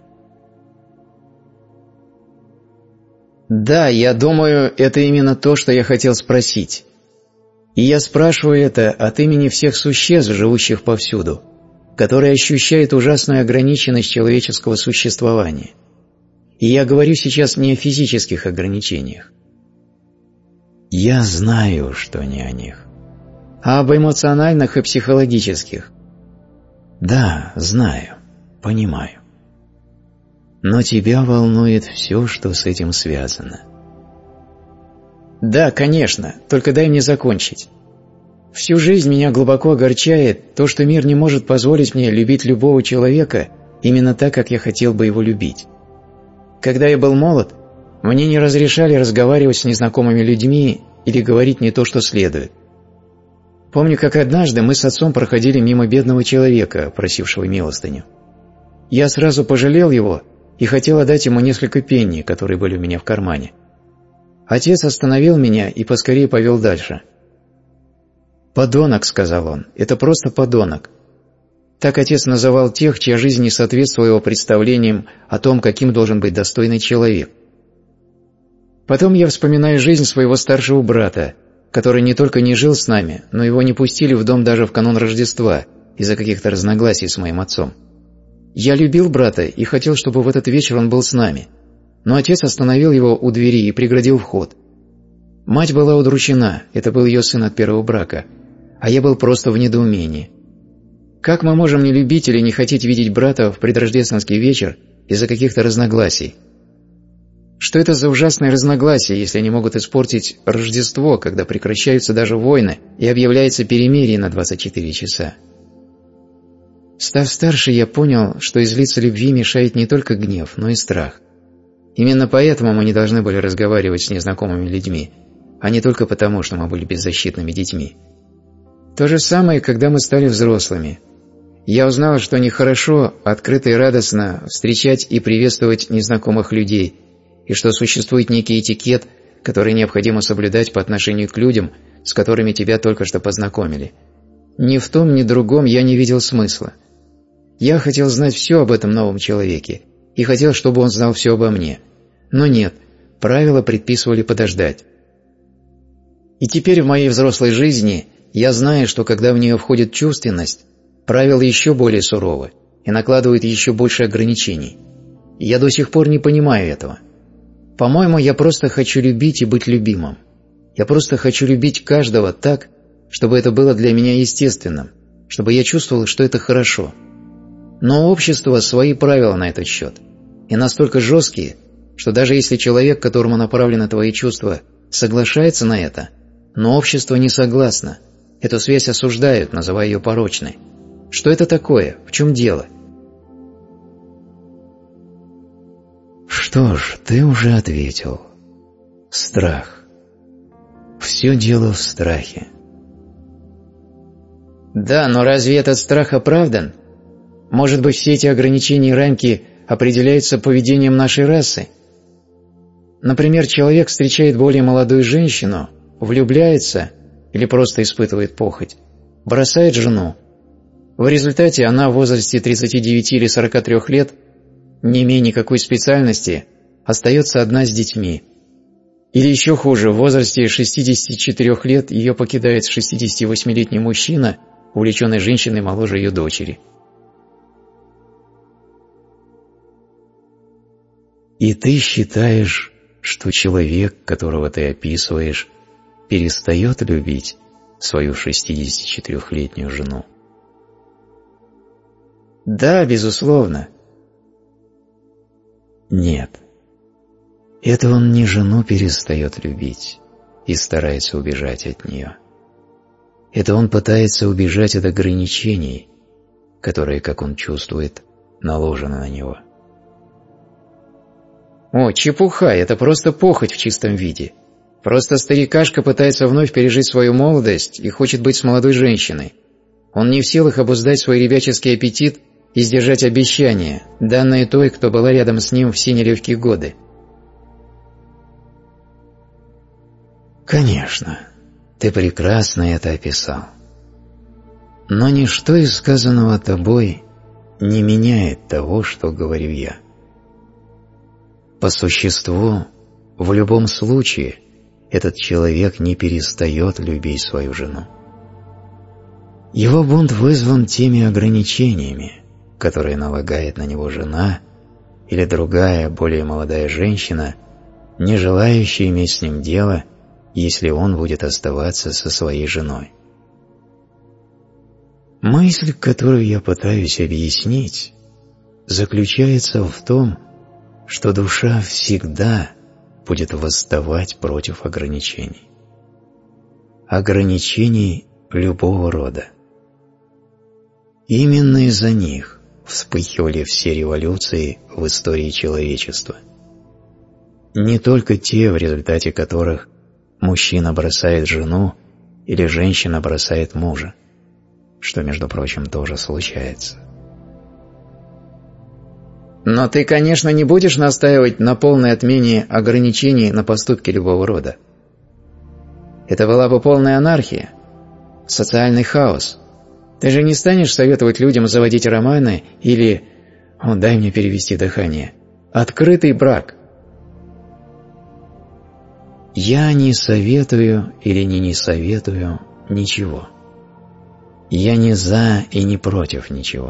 Да, я думаю, это именно то, что я хотел спросить. И я спрашиваю это от имени всех существ, живущих повсюду, которые ощущают ужасную ограниченность человеческого существования. И я говорю сейчас не о физических ограничениях. Я знаю, что не о них. А об эмоциональных и психологических. Да, знаю. Понимаю. Но тебя волнует все, что с этим связано. Да, конечно, только дай мне закончить. Всю жизнь меня глубоко огорчает то, что мир не может позволить мне любить любого человека именно так, как я хотел бы его любить. Когда я был молод, мне не разрешали разговаривать с незнакомыми людьми или говорить не то, что следует. Помню, как однажды мы с отцом проходили мимо бедного человека, просившего милостыню. Я сразу пожалел его и хотел отдать ему несколько пенни, которые были у меня в кармане. Отец остановил меня и поскорее повел дальше. «Подонок», — сказал он, — «это просто подонок». Так отец называл тех, чья жизнь не соответствовала его представлениям о том, каким должен быть достойный человек. Потом я вспоминаю жизнь своего старшего брата, который не только не жил с нами, но его не пустили в дом даже в канун Рождества из-за каких-то разногласий с моим отцом. Я любил брата и хотел, чтобы в этот вечер он был с нами, но отец остановил его у двери и преградил вход. Мать была удручена, это был ее сын от первого брака, а я был просто в недоумении. Как мы можем не любить или не хотеть видеть брата в предрождественский вечер из-за каких-то разногласий? Что это за ужасные разногласия, если они могут испортить Рождество, когда прекращаются даже войны и объявляется перемирие на 24 часа? Став старше, я понял, что из лица любви мешает не только гнев, но и страх. Именно поэтому мы не должны были разговаривать с незнакомыми людьми, а не только потому, что мы были беззащитными детьми. То же самое, когда мы стали взрослыми. Я узнал, что нехорошо открыто и радостно встречать и приветствовать незнакомых людей, и что существует некий этикет, который необходимо соблюдать по отношению к людям, с которыми тебя только что познакомили. Ни в том, ни в другом я не видел смысла. Я хотел знать все об этом новом человеке и хотел, чтобы он знал все обо мне. Но нет, правила предписывали подождать. И теперь в моей взрослой жизни я знаю, что когда в нее входит чувственность, правила еще более суровы и накладывают еще больше ограничений. И я до сих пор не понимаю этого. По-моему, я просто хочу любить и быть любимым. Я просто хочу любить каждого так, чтобы это было для меня естественным, чтобы я чувствовал, что это хорошо. Но у общества свои правила на этот счет, и настолько жесткие, что даже если человек, которому направлены твои чувства, соглашается на это, но общество не согласно, эту связь осуждают, называя ее порочной. Что это такое? В чем дело? Что ж, ты уже ответил. Страх. Все дело в страхе. Да, но разве этот страх оправдан? Может быть, все эти ограничения и рамки определяются поведением нашей расы? Например, человек встречает более молодую женщину, влюбляется или просто испытывает похоть, бросает жену. В результате она в возрасте 39 или 43 лет, не имея никакой специальности, остается одна с детьми. Или еще хуже, в возрасте 64 лет ее покидает 68-летний мужчина, увлеченный женщиной моложе ее дочери. И ты считаешь, что человек, которого ты описываешь, перестает любить свою 64-летнюю жену? Да, безусловно. Нет. Это он не жену перестает любить и старается убежать от нее. Это он пытается убежать от ограничений, которые, как он чувствует, наложены на него. О, чепуха, это просто похоть в чистом виде. Просто старикашка пытается вновь пережить свою молодость и хочет быть с молодой женщиной. Он не в силах обуздать свой ребяческий аппетит и сдержать обещания, данные той, кто была рядом с ним в все нелегкие годы. Конечно, ты прекрасно это описал. Но ничто из сказанного тобой не меняет того, что говорю я. По существу, в любом случае, этот человек не перестает любить свою жену. Его бунт вызван теми ограничениями, которые налагает на него жена или другая, более молодая женщина, не желающая иметь с ним дело, если он будет оставаться со своей женой. Мысль, которую я пытаюсь объяснить, заключается в том, что душа всегда будет восставать против ограничений. Ограничений любого рода. Именно из-за них вспыхивали все революции в истории человечества. Не только те, в результате которых мужчина бросает жену или женщина бросает мужа, что, между прочим, тоже случается. Но ты, конечно, не будешь настаивать на полной отмене ограничений на поступки любого рода. Это была бы полная анархия, социальный хаос. Ты же не станешь советовать людям заводить романы или, дай мне перевести дыхание, открытый брак. Я не советую или не советую ничего. Я не за и не против ничего.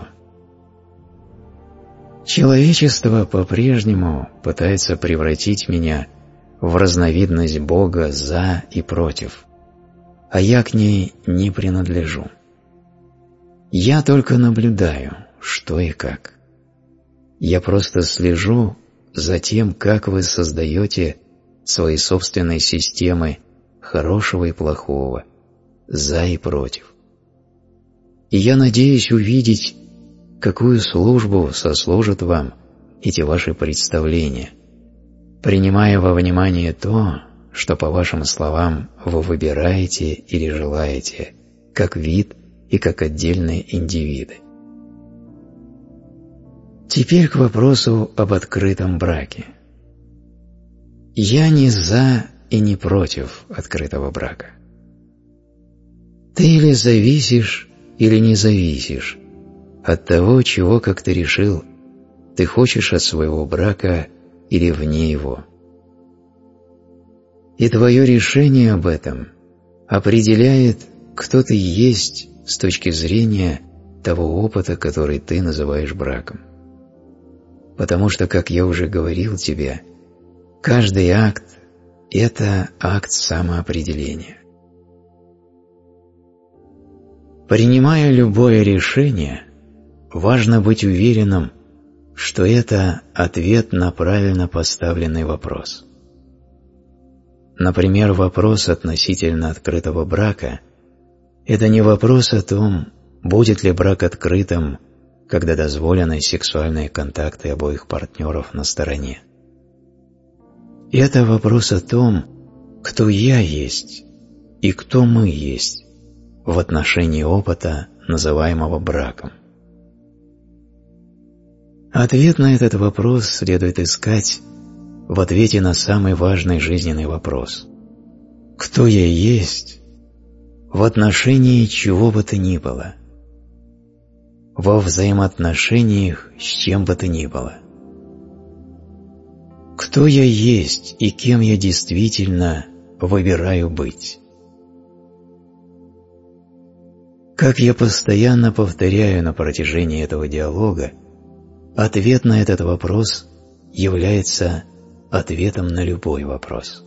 Человечество по-прежнему пытается превратить меня в разновидность Бога за и против, а я к ней не принадлежу. Я только наблюдаю, что и как. Я просто слежу за тем, как вы создаете свои собственные системы хорошего и плохого, за и против. И я надеюсь увидеть, какую службу сослужат вам эти ваши представления, принимая во внимание то, что, по вашим словам, вы выбираете или желаете, как вид и как отдельные индивиды. Теперь к вопросу об открытом браке. Я не за и не против открытого брака. Ты или зависишь, или не зависишь от того, чего, как ты решил, ты хочешь от своего брака или вне его. И твое решение об этом определяет, кто ты есть с точки зрения того опыта, который ты называешь браком. Потому что, как я уже говорил тебе, каждый акт – это акт самоопределения. Принимая любое решение, важно быть уверенным, что это ответ на правильно поставленный вопрос. Например, вопрос относительно открытого брака – это не вопрос о том, будет ли брак открытым, когда дозволены сексуальные контакты обоих партнеров на стороне. Это вопрос о том, кто я есть и кто мы есть в отношении опыта, называемого браком. Ответ на этот вопрос следует искать в ответе на самый важный жизненный вопрос: кто я есть в отношении чего бы то ни было, во взаимоотношениях с чем бы то ни было. Кто я есть и кем я действительно выбираю быть. Как я постоянно повторяю на протяжении этого диалога, ответ на этот вопрос является ответом на любой вопрос.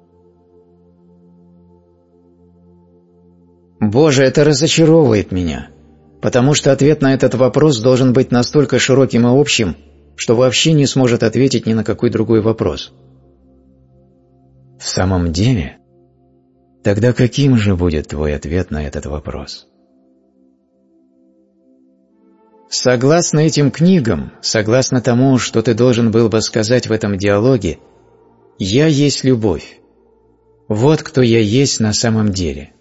Боже, это разочаровывает меня, потому что ответ на этот вопрос должен быть настолько широким и общим, что вообще не сможет ответить ни на какой другой вопрос. В самом деле, тогда каким же будет твой ответ на этот вопрос? Согласно этим книгам, согласно тому, что ты должен был бы сказать в этом диалоге, я есть любовь. Вот кто я есть на самом деле.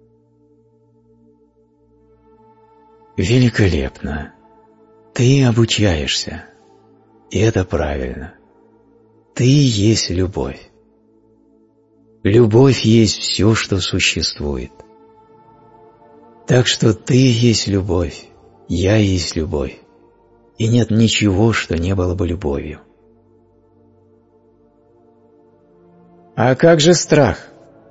Великолепно. Ты обучаешься. И это правильно. Ты есть любовь. Любовь есть все, что существует. Так что ты есть любовь. Я есть любовь, и нет ничего, что не было бы любовью. А как же страх?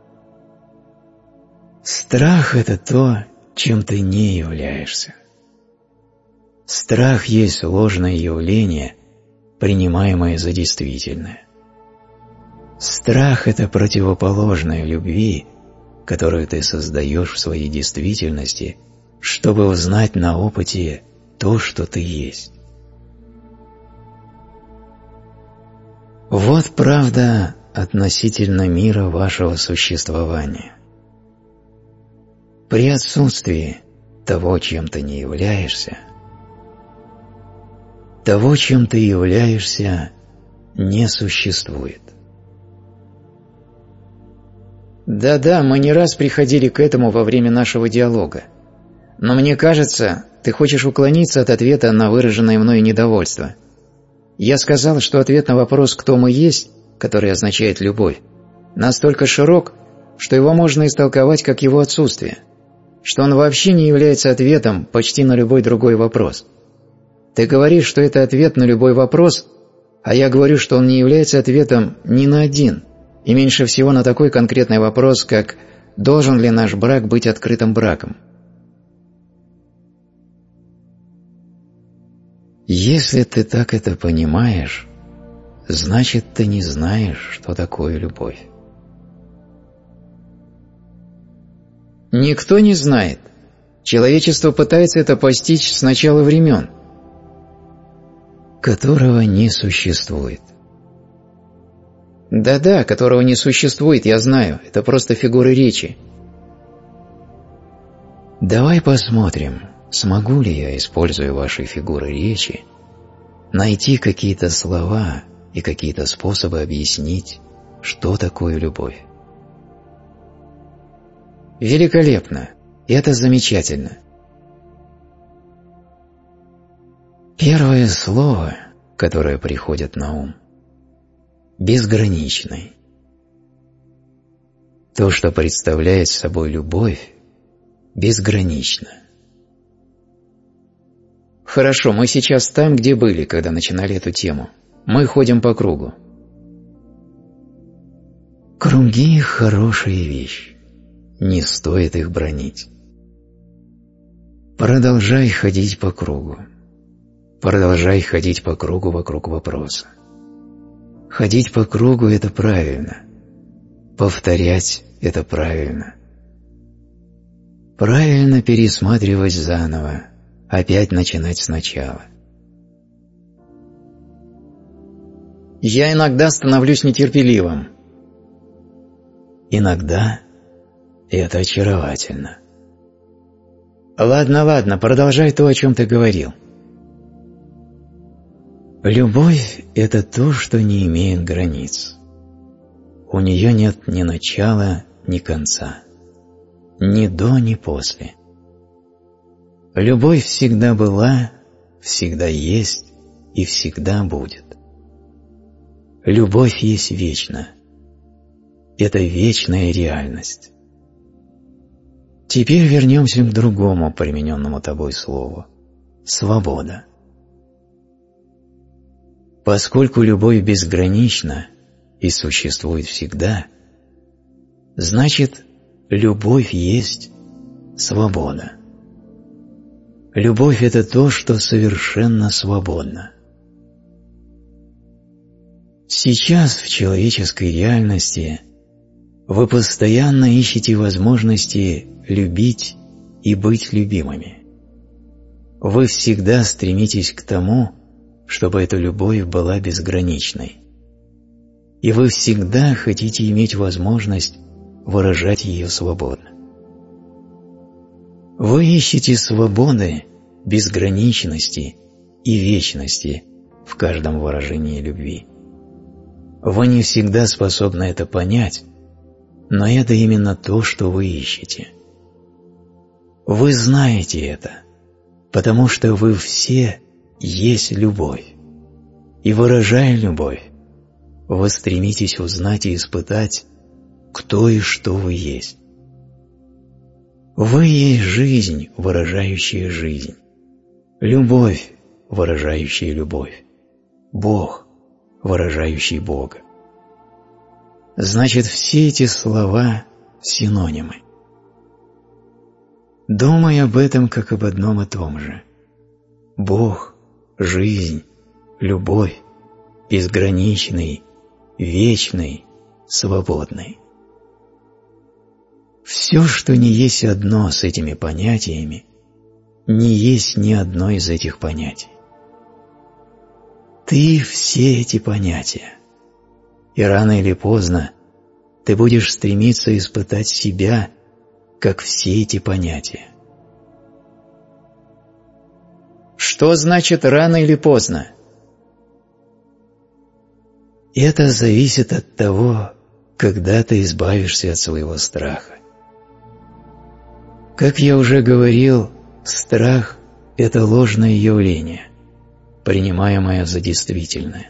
Страх – это то, чем ты не являешься. Страх есть ложное явление, принимаемое за действительное. Страх – это противоположное любви, которую ты создаешь в своей действительности, чтобы узнать на опыте то, что ты есть. Вот правда относительно мира вашего существования. При отсутствии того, чем ты не являешься, того, чем ты являешься, не существует. Да-да, мы не раз приходили к этому во время нашего диалога. Но мне кажется, ты хочешь уклониться от ответа на выраженное мною недовольство. Я сказал, что ответ на вопрос «кто мы есть», который означает «любовь», настолько широк, что его можно истолковать как его отсутствие. что он вообще не является ответом почти на любой другой вопрос. Ты говоришь, что это ответ на любой вопрос, а я говорю, что он не является ответом ни на один, и меньше всего на такой конкретный вопрос, как «Должен ли наш брак быть открытым браком?». Если ты так это понимаешь, значит, ты не знаешь, что такое любовь. Никто не знает. Человечество пытается это постичь с начала времен, которого не существует. Да-да, которого не существует, я знаю, это просто фигуры речи. Давай посмотрим, смогу ли я, используя ваши фигуры речи, найти какие-то слова и какие-то способы объяснить, что такое любовь. Великолепно, это замечательно. Первое слово, которое приходит на ум – безграничный. То, что представляет собой любовь, безгранично. Хорошо, мы сейчас там, где были, когда начинали эту тему. Мы ходим по кругу. Круги – хорошая вещь. Не стоит их бранить. Продолжай ходить по кругу. Продолжай ходить по кругу вокруг вопроса. Ходить по кругу – это правильно. Повторять – это правильно. Правильно пересматривать заново, опять начинать сначала. Я иногда становлюсь нетерпеливым. Иногда это очаровательно. Ладно, продолжай то, о чем ты говорил. Любовь – это то, что не имеет границ. У нее нет ни начала, ни конца, ни до, ни после. Любовь всегда была, всегда есть и всегда будет. Любовь есть вечно. Это вечная реальность. Теперь вернемся к другому примененному тобой слову – свобода. Поскольку любовь безгранична и существует всегда, значит, любовь есть свобода. Любовь – это то, что совершенно свободно. Сейчас в человеческой реальности вы постоянно ищете возможности любить и быть любимыми. Вы всегда стремитесь к тому, чтобы эта любовь была безграничной. И вы всегда хотите иметь возможность выражать ее свободно. Вы ищете свободы, безграничности и вечности в каждом выражении любви. Вы не всегда способны это понять, но это именно то, что вы ищете. Вы знаете это, потому что вы все есть любовь. И выражая любовь, вы стремитесь узнать и испытать, кто и что вы есть. Вы есть жизнь, выражающая жизнь, любовь, выражающая любовь, Бог, выражающий Бога. Значит, все эти слова – синонимы. Думай об этом как об одном и том же. Бог, жизнь, любовь, безграничный, вечный, свободный. Все, что не есть одно с этими понятиями, не есть ни одно из этих понятий. Ты все эти понятия, и рано или поздно ты будешь стремиться испытать себя, как все эти понятия. Что значит рано или поздно? Это зависит от того, когда ты избавишься от своего страха. Как я уже говорил, страх – это ложное явление, принимаемое за действительное.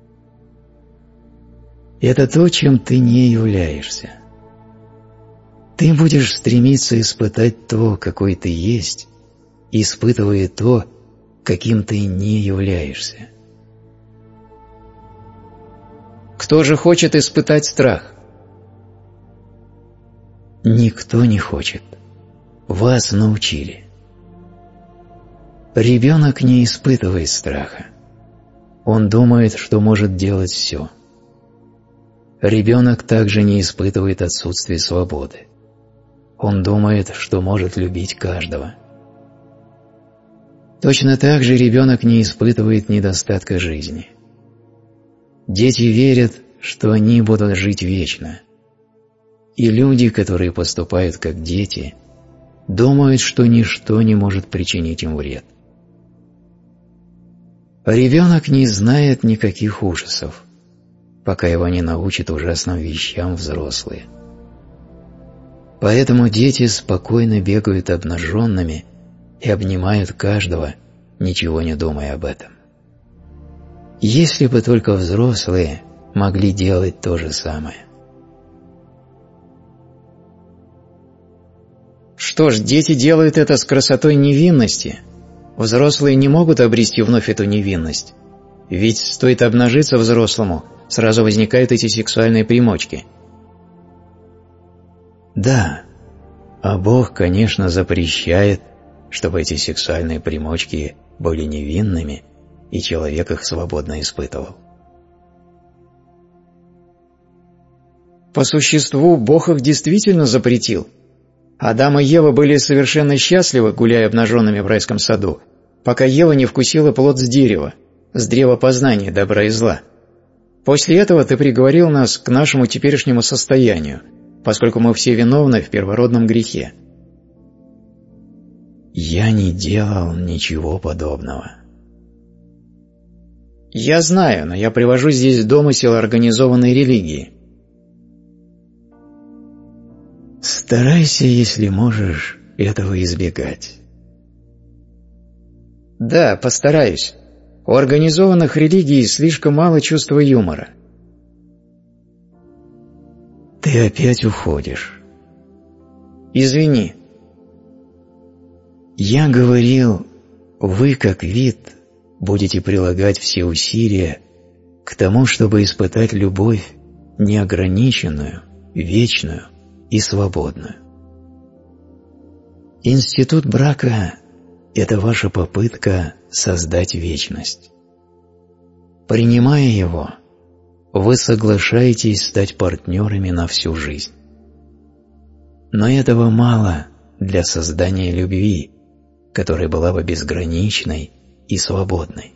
Это то, чем ты не являешься. Ты будешь стремиться испытать то, какой ты есть, испытывая то, каким ты не являешься. Кто же хочет испытать страх? Никто не хочет. Вас научили. Ребенок не испытывает страха. Он думает, что может делать все. Ребенок также не испытывает отсутствие свободы. Он думает, что может любить каждого. Точно так же ребенок не испытывает недостатка жизни. Дети верят, что они будут жить вечно. И люди, которые поступают как дети, думают, что ничто не может причинить им вред. Ребенок не знает никаких ужасов, пока его не научат ужасным вещам взрослые. Поэтому дети спокойно бегают обнаженными и обнимают каждого, ничего не думая об этом. Если бы только взрослые могли делать то же самое. Что ж, дети делают это с красотой невинности. Взрослые не могут обрести вновь эту невинность. Ведь стоит обнажиться взрослому, сразу возникают эти сексуальные примочки. Да, а Бог, конечно, запрещает, чтобы эти сексуальные примочки были невинными, и человек их свободно испытывал. По существу, Бог их действительно запретил. Адам и Ева были совершенно счастливы, гуляя обнаженными в райском саду, пока Ева не вкусила плод с древа познания добра и зла. После этого ты приговорил нас к нашему теперешнему состоянию, поскольку мы все виновны в первородном грехе. Я не делал ничего подобного. Я знаю, но я привожу здесь домысел организованной религии. Старайся, если можешь, этого избегать. Да, постараюсь. У организованных религий слишком мало чувства юмора. Ты опять уходишь. Извини. Я говорил, вы как вид будете прилагать все усилия к тому, чтобы испытать любовь неограниченную, вечную и свободную. Институт брака – это ваша попытка создать вечность. Принимая его, вы соглашаетесь стать партнерами на всю жизнь. Но этого мало для создания любви, которая была бы безграничной и свободной.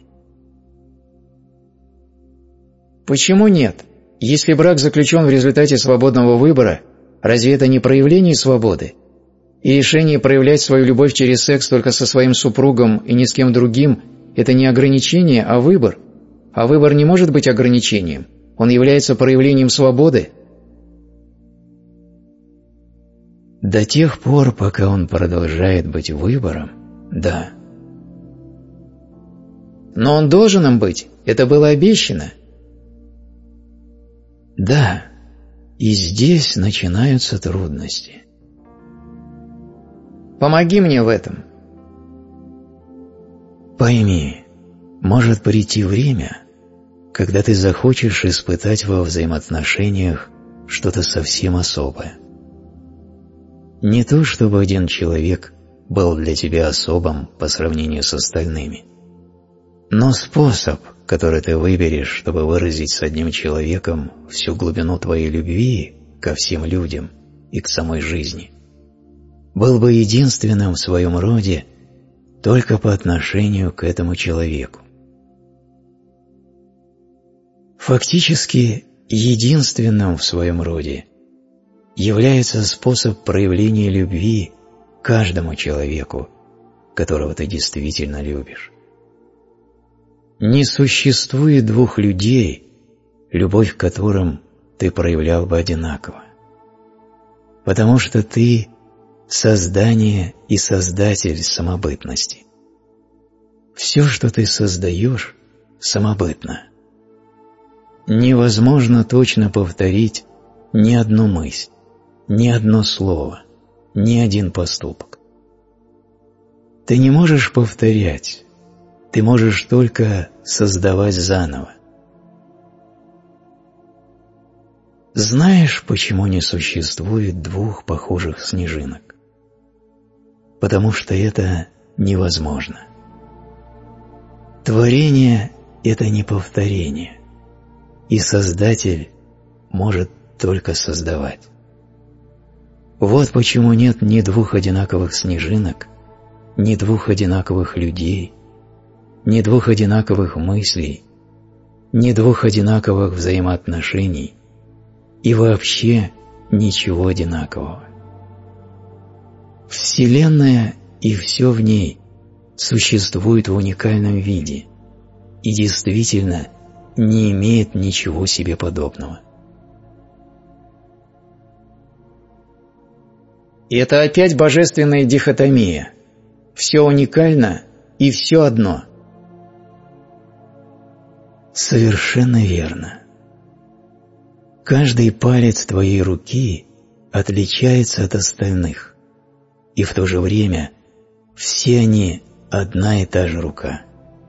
Почему нет? Если брак заключен в результате свободного выбора, разве это не проявление свободы? И решение проявлять свою любовь через секс только со своим супругом и ни с кем другим – это не ограничение, а выбор. А выбор не может быть ограничением. Он является проявлением свободы. До тех пор, пока он продолжает быть выбором, да. Но он должен им быть. Это было обещано. Да. И здесь начинаются трудности. Помоги мне в этом. Пойми, может прийти время, когда ты захочешь испытать во взаимоотношениях что-то совсем особое. Не то, чтобы один человек был для тебя особым по сравнению с остальными, но способ, который ты выберешь, чтобы выразить с одним человеком всю глубину твоей любви ко всем людям и к самой жизни, был бы единственным в своем роде только по отношению к этому человеку. Фактически, единственным в своем роде является способ проявления любви каждому человеку, которого ты действительно любишь. Не существует двух людей, любовь к которым ты проявлял бы одинаково, потому что ты – создание и создатель самобытности. Все, что ты создаешь, самобытно. Невозможно точно повторить ни одну мысль, ни одно слово, ни один поступок. Ты не можешь повторять, ты можешь только создавать заново. Знаешь, почему не существует двух похожих снежинок? Потому что это невозможно. Творение – это не повторение, и Создатель может только создавать. Вот почему нет ни двух одинаковых снежинок, ни двух одинаковых людей, ни двух одинаковых мыслей, ни двух одинаковых взаимоотношений и вообще ничего одинакового. Вселенная и все в ней существует в уникальном виде и действительно не имеет ничего себе подобного. И это опять божественная дихотомия. Все уникально и все одно. Совершенно верно. Каждый палец твоей руки отличается от остальных, и в то же время все они одна и та же рука.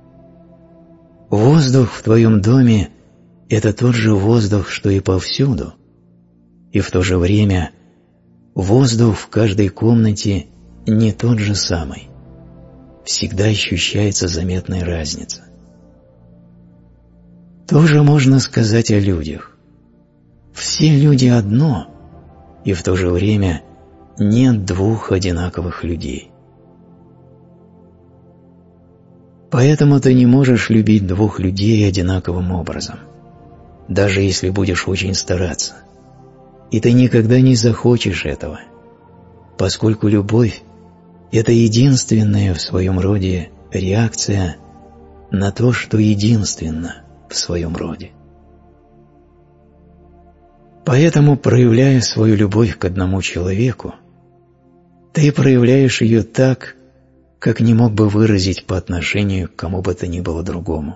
Воздух в твоем доме – это тот же воздух, что и повсюду, и в то же время воздух в каждой комнате не тот же самый. Всегда ощущается заметная разница. Тоже можно сказать о людях. Все люди одно, и в то же время нет двух одинаковых людей. Поэтому ты не можешь любить двух людей одинаковым образом, даже если будешь очень стараться. И ты никогда не захочешь этого, поскольку любовь – это единственная в своем роде реакция на то, что единственно в своем роде. Поэтому, проявляя свою любовь к одному человеку, ты проявляешь ее так, как не мог бы выразить по отношению к кому бы то ни было другому.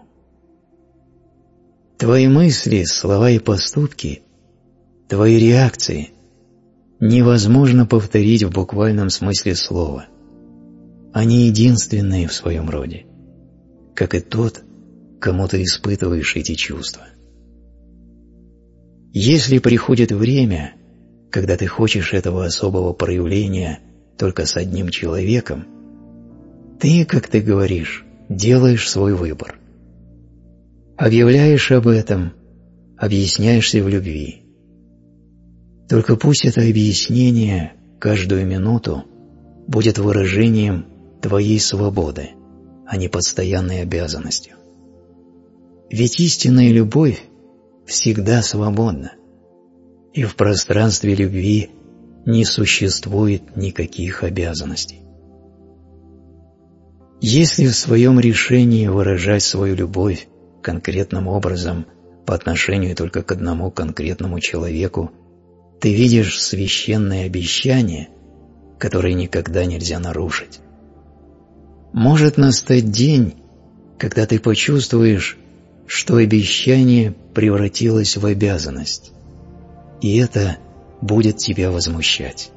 Твои мысли, слова и поступки, твои реакции невозможно повторить в буквальном смысле слова. Они единственные в своем роде, как и тот, кому ты испытываешь эти чувства. Если приходит время, когда ты хочешь этого особого проявления только с одним человеком, ты, как ты говоришь, делаешь свой выбор. Объявляешь об этом, объясняешься в любви. Только пусть это объяснение каждую минуту будет выражением твоей свободы, а не постоянной обязанностью. Ведь истинная любовь всегда свободна, и в пространстве любви не существует никаких обязанностей. Если в своем решении выражать свою любовь конкретным образом по отношению только к одному конкретному человеку, ты видишь священное обещание, которое никогда нельзя нарушить. Может настать день, когда ты почувствуешь, что обещание превратилось в обязанность, и это будет тебя возмущать.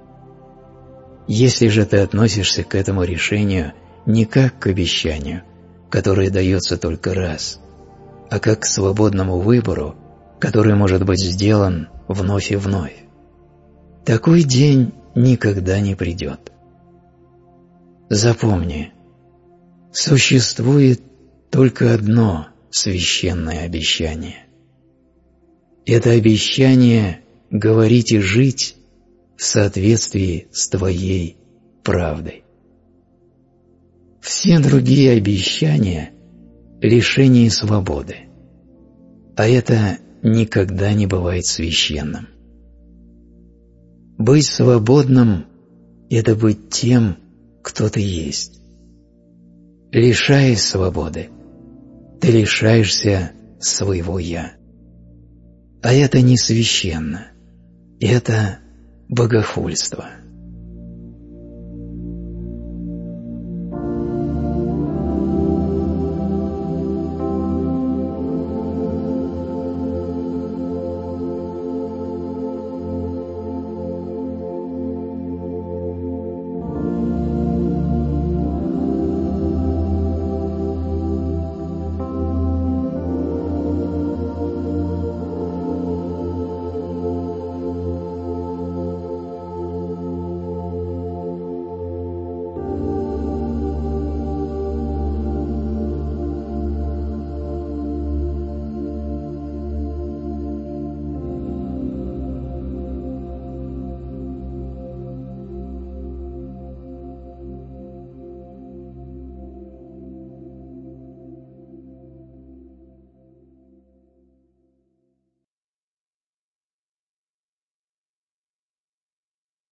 Если же ты относишься к этому решению не как к обещанию, которое дается только раз, а как к свободному выбору, который может быть сделан вновь и вновь, такой день никогда не придет. Запомни, существует только одно священное обещание. Это обещание говорить и жить в соответствии с твоей правдой. Все другие обещания – лишение свободы, а это никогда не бывает священным. Быть свободным – это быть тем, кто ты есть. Лишаясь свободы, ты лишаешься своего «я». А это не священно, это богохульство.